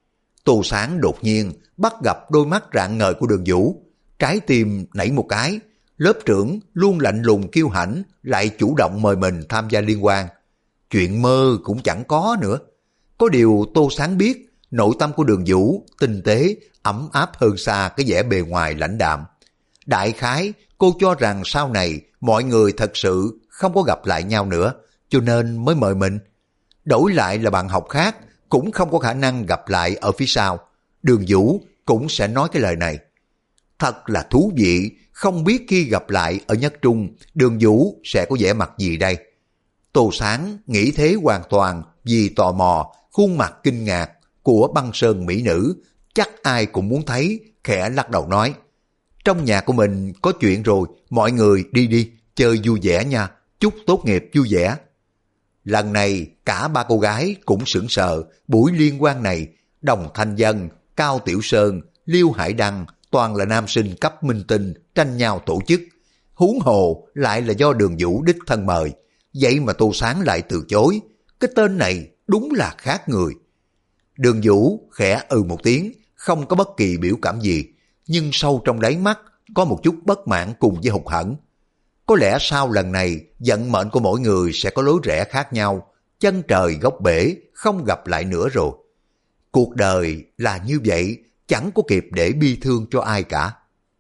Tô Sáng đột nhiên bắt gặp đôi mắt rạng ngời của Đường Vũ, trái tim nảy một cái. Lớp trưởng luôn lạnh lùng kiêu hãnh lại chủ động mời mình tham gia liên hoan. Chuyện mơ cũng chẳng có nữa. Có điều Tô Sáng biết nội tâm của Đường Vũ tinh tế, ấm áp hơn xa cái vẻ bề ngoài lãnh đạm. Đại khái cô cho rằng sau này mọi người thật sự không có gặp lại nhau nữa, cho nên mới mời mình. Đổi lại là bạn học khác cũng không có khả năng gặp lại ở phía sau. Đường Vũ cũng sẽ nói cái lời này. Thật là thú vị, không biết khi gặp lại ở nhất trung, Đường Vũ sẽ có vẻ mặt gì đây? Tô Sáng nghĩ thế hoàn toàn vì tò mò khuôn mặt kinh ngạc của băng sơn mỹ nữ, chắc ai cũng muốn thấy, khẽ lắc đầu nói, trong nhà của mình có chuyện rồi, mọi người đi đi, chơi vui vẻ nha, chúc tốt nghiệp vui vẻ. Lần này cả ba cô gái cũng sững sờ, buổi liên hoan này, Đồng Thanh Dân, Cao Tiểu Sơn, Liêu Hải Đăng toàn là nam sinh cấp minh tinh tranh nhau tổ chức. Huống hồ lại là do Đường Vũ đích thân mời, vậy mà Tô Sáng lại từ chối, cái tên này đúng là khác người. Đường Vũ khẽ một tiếng, không có bất kỳ biểu cảm gì, nhưng sâu trong đáy mắt có một chút bất mãn cùng với hụt hẫng. Có lẽ sau lần này, vận mệnh của mỗi người sẽ có lối rẽ khác nhau, chân trời góc bể, không gặp lại nữa rồi. Cuộc đời là như vậy, chẳng có kịp để bi thương cho ai cả.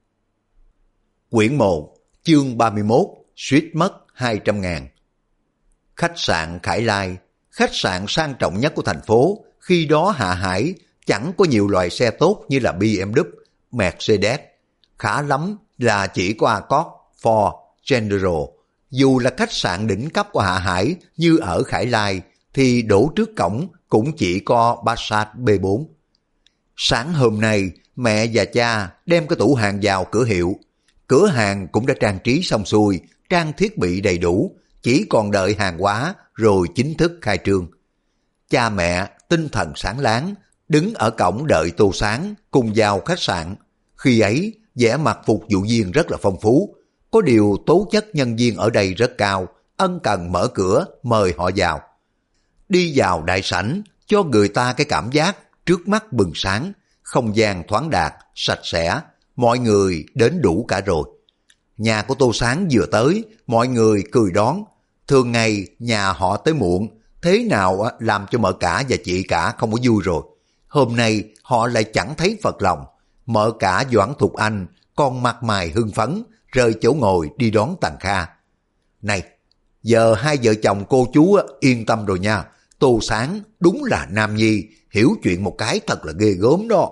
Quyển 1, chương 31, suýt mất 200.000. Khách sạn Khải Lai, khách sạn sang trọng nhất của thành phố, khi đó Hạ Hải chẳng có nhiều loại xe tốt như là BMW, Mercedes. Khá lắm là chỉ có Accord, Ford, General. Dù là khách sạn đỉnh cấp của Hạ Hải như ở Khải Lai, thì đổ trước cổng cũng chỉ có Passat B4. Sáng hôm nay, mẹ và cha đem cái tủ hàng vào cửa hiệu. Cửa hàng cũng đã trang trí xong xuôi, trang thiết bị đầy đủ, chỉ còn đợi hàng hóa rồi chính thức khai trương. Cha mẹ tinh thần sáng láng, đứng ở cổng đợi Tô Sáng cùng vào khách sạn. Khi ấy, vẻ mặt phục vụ viên rất là phong phú, có điều tố chất nhân viên ở đây rất cao, ân cần mở cửa mời họ vào. Đi vào đại sảnh cho người ta cái cảm giác trước mắt bừng sáng, không gian thoáng đạt, sạch sẽ, mọi người đến đủ cả rồi. Nhà của Tô Sáng vừa tới, mọi người cười đón. Thường ngày nhà họ tới muộn, thế nào làm cho mợ cả và chị cả không có vui rồi. Hôm nay họ lại chẳng thấy phật lòng. Mợ cả Doãn Thục Anh còn mặt mày hưng phấn, rời chỗ ngồi đi đón Tằng Kha. Này, giờ hai vợ chồng cô chú yên tâm rồi nha. Tô Sáng đúng là nam nhi, hiểu chuyện một cái thật là ghê gớm đó.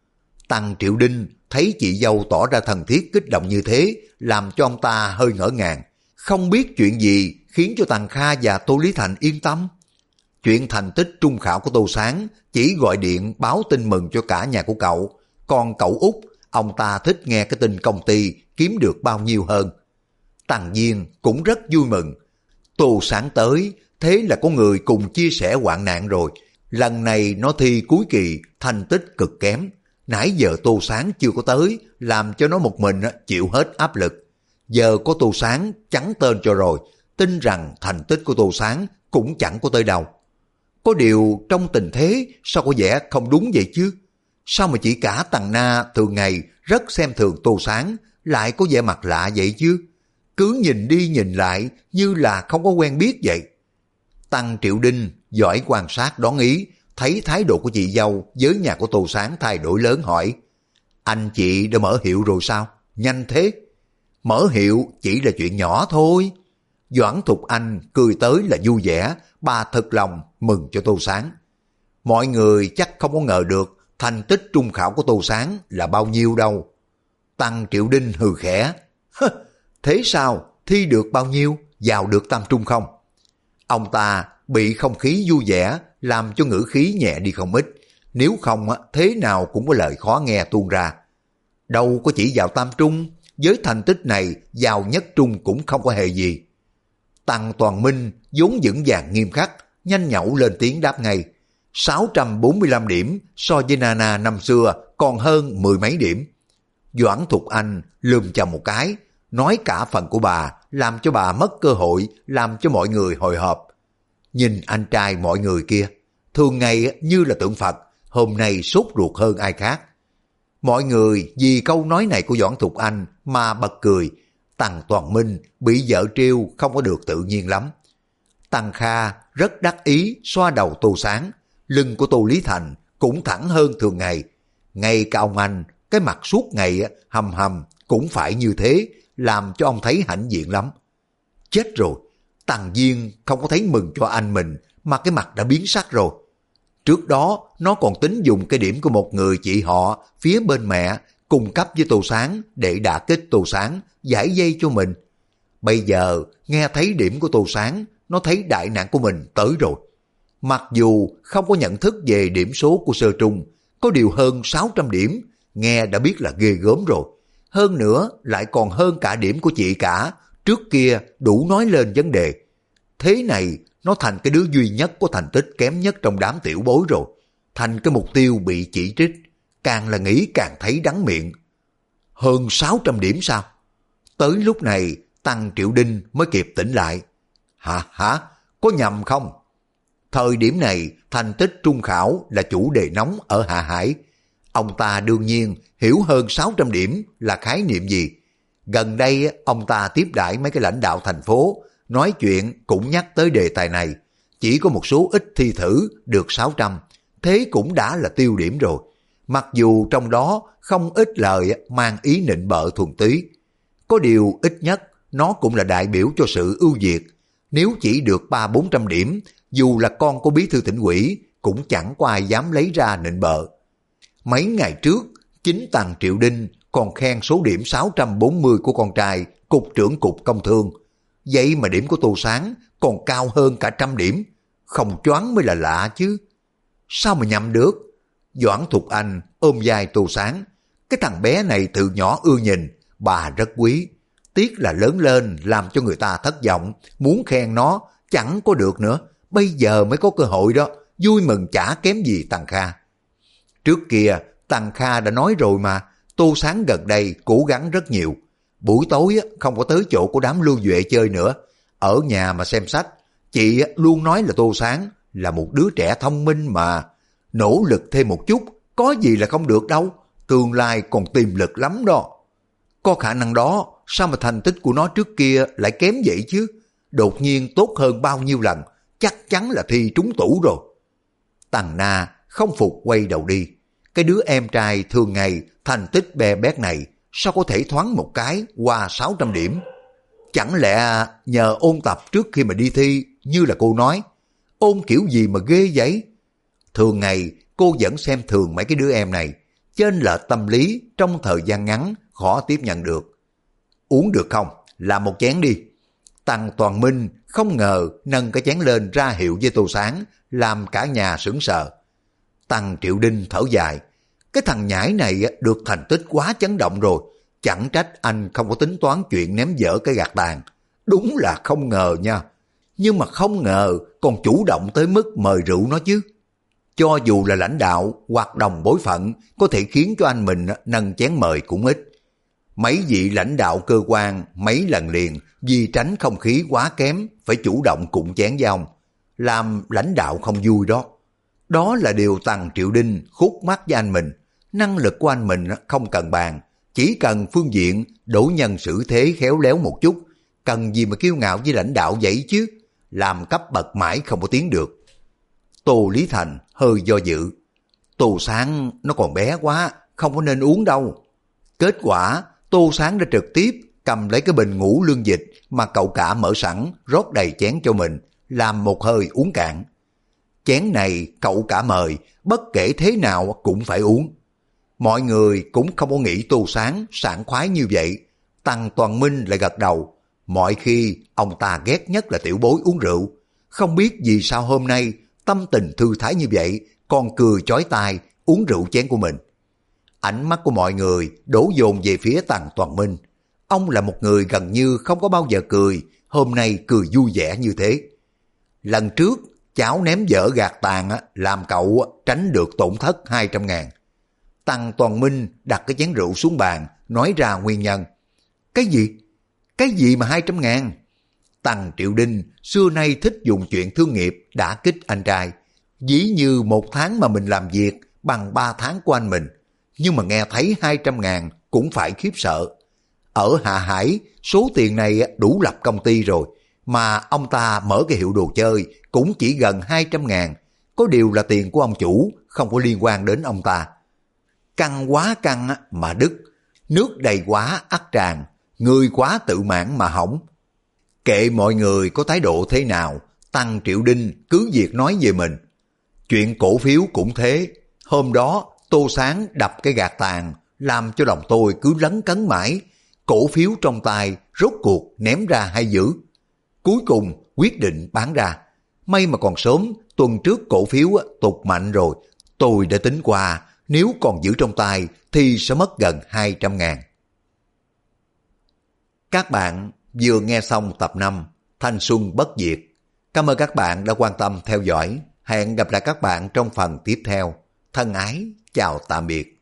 Tăng Triệu Đinh thấy chị dâu tỏ ra thân thiết kích động như thế, làm cho ông ta hơi ngỡ ngàng. Không biết chuyện gì khiến cho Tằng Kha và Tô Lý Thành yên tâm. Chuyện thành tích trung khảo của Tô Sáng chỉ gọi điện báo tin mừng cho cả nhà của cậu. Còn cậu út, ông ta thích nghe cái tin công ty kiếm được bao nhiêu hơn. Tằng Viên cũng rất vui mừng. Tô Sáng tới, thế là có người cùng chia sẻ hoạn nạn rồi. Lần này nó thi cuối kỳ, thành tích cực kém. Nãy giờ Tô Sáng chưa có tới, làm cho nó một mình chịu hết áp lực. Giờ có Tô Sáng trắng tên cho rồi, tin rằng thành tích của Tô Sáng cũng chẳng có tới đâu. Có điều trong tình thế sao có vẻ không đúng vậy chứ? Sao mà chỉ cả Tằng Na thường ngày rất xem thường Tô Sáng lại có vẻ mặt lạ vậy chứ? Cứ nhìn đi nhìn lại như là không có quen biết vậy. Tăng Triệu Đinh giỏi quan sát đoán ý, thấy thái độ của chị dâu với nhà của Tô Sáng thay đổi lớn hỏi, anh chị đã mở hiệu rồi sao? Nhanh thế. Mở hiệu chỉ là chuyện nhỏ thôi. Doãn Thục Anh cười tới là vui vẻ, bà thật lòng mừng cho Tô Sáng. Mọi người chắc không có ngờ được thành tích trung khảo của Tô Sáng là bao nhiêu đâu. Tăng Triệu Đinh hừ khẽ, thế sao? Thi được bao nhiêu? Vào được tam trung không? Ông ta bị không khí vui vẻ làm cho ngữ khí nhẹ đi không ít, nếu không thế nào cũng có lời khó nghe tuôn ra. Đâu có chỉ vào tam trung, với thành tích này vào nhất trung cũng không có hề gì. Tăng Toàn Minh vốn vững vàng nghiêm khắc, nhanh nhẩu lên tiếng đáp ngay, 645 điểm so với Nana năm xưa còn hơn 10 mấy điểm. Doãn Thục Anh lườm chồng một cái, nói cả phần của bà, làm cho bà mất cơ hội, làm cho mọi người hồi hộp. Nhìn anh trai mọi người kia, thường ngày như là tượng Phật, hôm nay sốt ruột hơn ai khác. Mọi người vì câu nói này của Doãn Thục Anh mà bật cười. Tằng Toàn Minh bị vợ trêu không có được tự nhiên lắm. Tằng Kha rất đắc ý xoa đầu Tô Sáng, lưng của Tô Lý Thành cũng thẳng hơn thường ngày. Ngay cả ông anh, cái mặt suốt ngày hầm hầm cũng phải như thế, làm cho ông thấy hãnh diện lắm. Chết rồi, Tằng Viên không có thấy mừng cho anh mình mà cái mặt đã biến sắc rồi. Trước đó nó còn tính dùng cái điểm của một người chị họ phía bên mẹ cung cấp với Tô Sáng để đả kích Tô Sáng, giải dây cho mình. Bây giờ nghe thấy điểm của Tô Sáng, nó thấy đại nạn của mình tới rồi. Mặc dù không có nhận thức về điểm số của sơ trung, có điều hơn 600 điểm, nghe đã biết là ghê gớm rồi. Hơn nữa lại còn hơn cả điểm của chị cả, trước kia đủ nói lên vấn đề. Thế này nó thành cái đứa duy nhất có thành tích kém nhất trong đám tiểu bối rồi, thành cái mục tiêu bị chỉ trích, càng là nghĩ càng thấy đắng miệng. Hơn 600 điểm sao? Tới lúc này Tăng Triệu Đinh mới kịp tỉnh lại. Hả? Có nhầm không? Thời điểm này thành tích trung khảo là chủ đề nóng ở Hạ Hải. Ông ta đương nhiên hiểu hơn 600 điểm là khái niệm gì. Gần đây ông ta tiếp đãi mấy cái lãnh đạo thành phố, nói chuyện cũng nhắc tới đề tài này. Chỉ có một số ít thi thử được 600, thế cũng đã là tiêu điểm rồi. Mặc dù trong đó không ít lời mang ý nịnh bợ thuần túy. Có điều ít nhất nó cũng là đại biểu cho sự ưu việt. Nếu chỉ được 300-400 điểm, dù là con của bí thư tỉnh ủy cũng chẳng có ai dám lấy ra nịnh bợ. Mấy ngày trước, chính Tăng Triệu Đinh còn khen số điểm 640 của con trai cục trưởng cục công thương. Vậy mà điểm của Tô Sáng còn cao hơn cả 100 điểm. Không choáng mới là lạ chứ. Sao mà nhầm được? Doãn Thục Anh ôm vai Tô Sáng. Cái thằng bé này từ nhỏ ưa nhìn, bà rất quý. Tiếc là lớn lên làm cho người ta thất vọng, muốn khen nó chẳng có được nữa. Bây giờ mới có cơ hội đó, vui mừng chả kém gì Tăng Kha. Trước kia Tăng Kha đã nói rồi mà, Tô Sáng gần đây cố gắng rất nhiều. Buổi tối không có tới chỗ của đám Lưu Duệ chơi nữa, ở nhà mà xem sách. Chị luôn nói là Tô Sáng là một đứa trẻ thông minh mà, nỗ lực thêm một chút, có gì là không được đâu, tương lai còn tiềm lực lắm đó. Có khả năng đó, sao mà thành tích của nó trước kia lại kém vậy chứ? Đột nhiên tốt hơn bao nhiêu lần, chắc chắn là thi trúng tủ rồi. Tằng Na không phục quay đầu đi. Cái đứa em trai thường ngày thành tích be bét này, sao có thể thoáng một cái qua 600 điểm? Chẳng lẽ nhờ ôn tập trước khi mà đi thi như là cô nói? Ôn kiểu gì mà ghê vậy? Thường ngày cô vẫn xem thường mấy cái đứa em này, chênh lệch tâm lý trong thời gian ngắn khó tiếp nhận được. Uống được không? Làm một chén đi. Tăng Toàn Minh không ngờ nâng cái chén lên ra hiệu với Tô Sáng, làm cả nhà sững sờ. Tăng Triệu Đinh thở dài. Cái thằng nhãi này được thành tích quá chấn động rồi, chẳng trách anh không có tính toán chuyện ném dở cái gạt tàn. Đúng là không ngờ nha. Nhưng mà không ngờ còn chủ động tới mức mời rượu nó chứ. Cho dù là lãnh đạo hoặc đồng bối phận có thể khiến cho anh mình nâng chén mời cũng ít. Mấy vị lãnh đạo cơ quan mấy lần liền vì tránh không khí quá kém phải chủ động cụng chén với ông, làm lãnh đạo không vui đó. Đó là điều Tăng Triệu Đinh khúc mắc với anh mình. Năng lực của anh mình không cần bàn, chỉ cần phương diện đối nhân xử thế khéo léo một chút, cần gì mà kiêu ngạo với lãnh đạo vậy chứ, làm cấp bậc mãi không có tiến được. Tô Lý Thành hơi do dự. Tô Sáng nó còn bé quá, không có nên uống đâu. Kết quả Tô Sáng đã trực tiếp cầm lấy cái bình ngũ lương dịch mà cậu cả mở sẵn, rót đầy chén cho mình, làm một hơi uống cạn. Chén này cậu cả mời, bất kể thế nào cũng phải uống. Mọi người cũng không có nghĩ Tô Sáng sảng khoái như vậy. Tăng Toàn Minh lại gật đầu. Mọi khi ông ta ghét nhất là tiểu bối uống rượu. Không biết vì sao hôm nay tâm tình thư thái như vậy, còn cười chói tai uống rượu chén của mình. Ánh mắt của mọi người đổ dồn về phía Tăng Toàn Minh. Ông là một người gần như không có bao giờ cười, hôm nay cười vui vẻ như thế. Lần trước cháu ném dở gạt tàn làm cậu tránh được tổn thất 200.000. Tăng Toàn Minh đặt cái chén rượu xuống bàn, nói ra nguyên nhân. Cái gì? Cái gì mà 200.000? Tăng Triệu Đinh xưa nay thích dùng chuyện thương nghiệp đả kích anh trai. Dĩ như một tháng mà mình làm việc bằng 3 tháng của anh mình. Nhưng mà nghe thấy 200.000 cũng phải khiếp sợ. Ở Hạ Hải, số tiền này đủ lập công ty rồi. Mà ông ta mở cái hiệu đồ chơi cũng chỉ gần 200.000. Có điều là tiền của ông chủ, không có liên quan đến ông ta. Căng quá căng mà đứt, nước đầy quá ắt tràn, người quá tự mãn mà hỏng. Kệ mọi người có thái độ thế nào, Tăng Triệu Đinh cứ việc nói về mình. Chuyện cổ phiếu cũng thế, hôm đó Tô Sáng đập cái gạt tàn, làm cho lòng tôi cứ lấn cấn mãi. Cổ phiếu trong tay rốt cuộc ném ra hay giữ. Cuối cùng quyết định bán ra. May mà còn sớm, tuần trước cổ phiếu tụt mạnh rồi. Tôi đã tính qua, nếu còn giữ trong tay thì sẽ mất gần 200.000. Các bạn vừa nghe xong tập 5 Thanh Xuân Bất Diệt. Cảm ơn các bạn đã quan tâm theo dõi. Hẹn gặp lại các bạn trong phần tiếp theo. Thân ái, chào tạm biệt.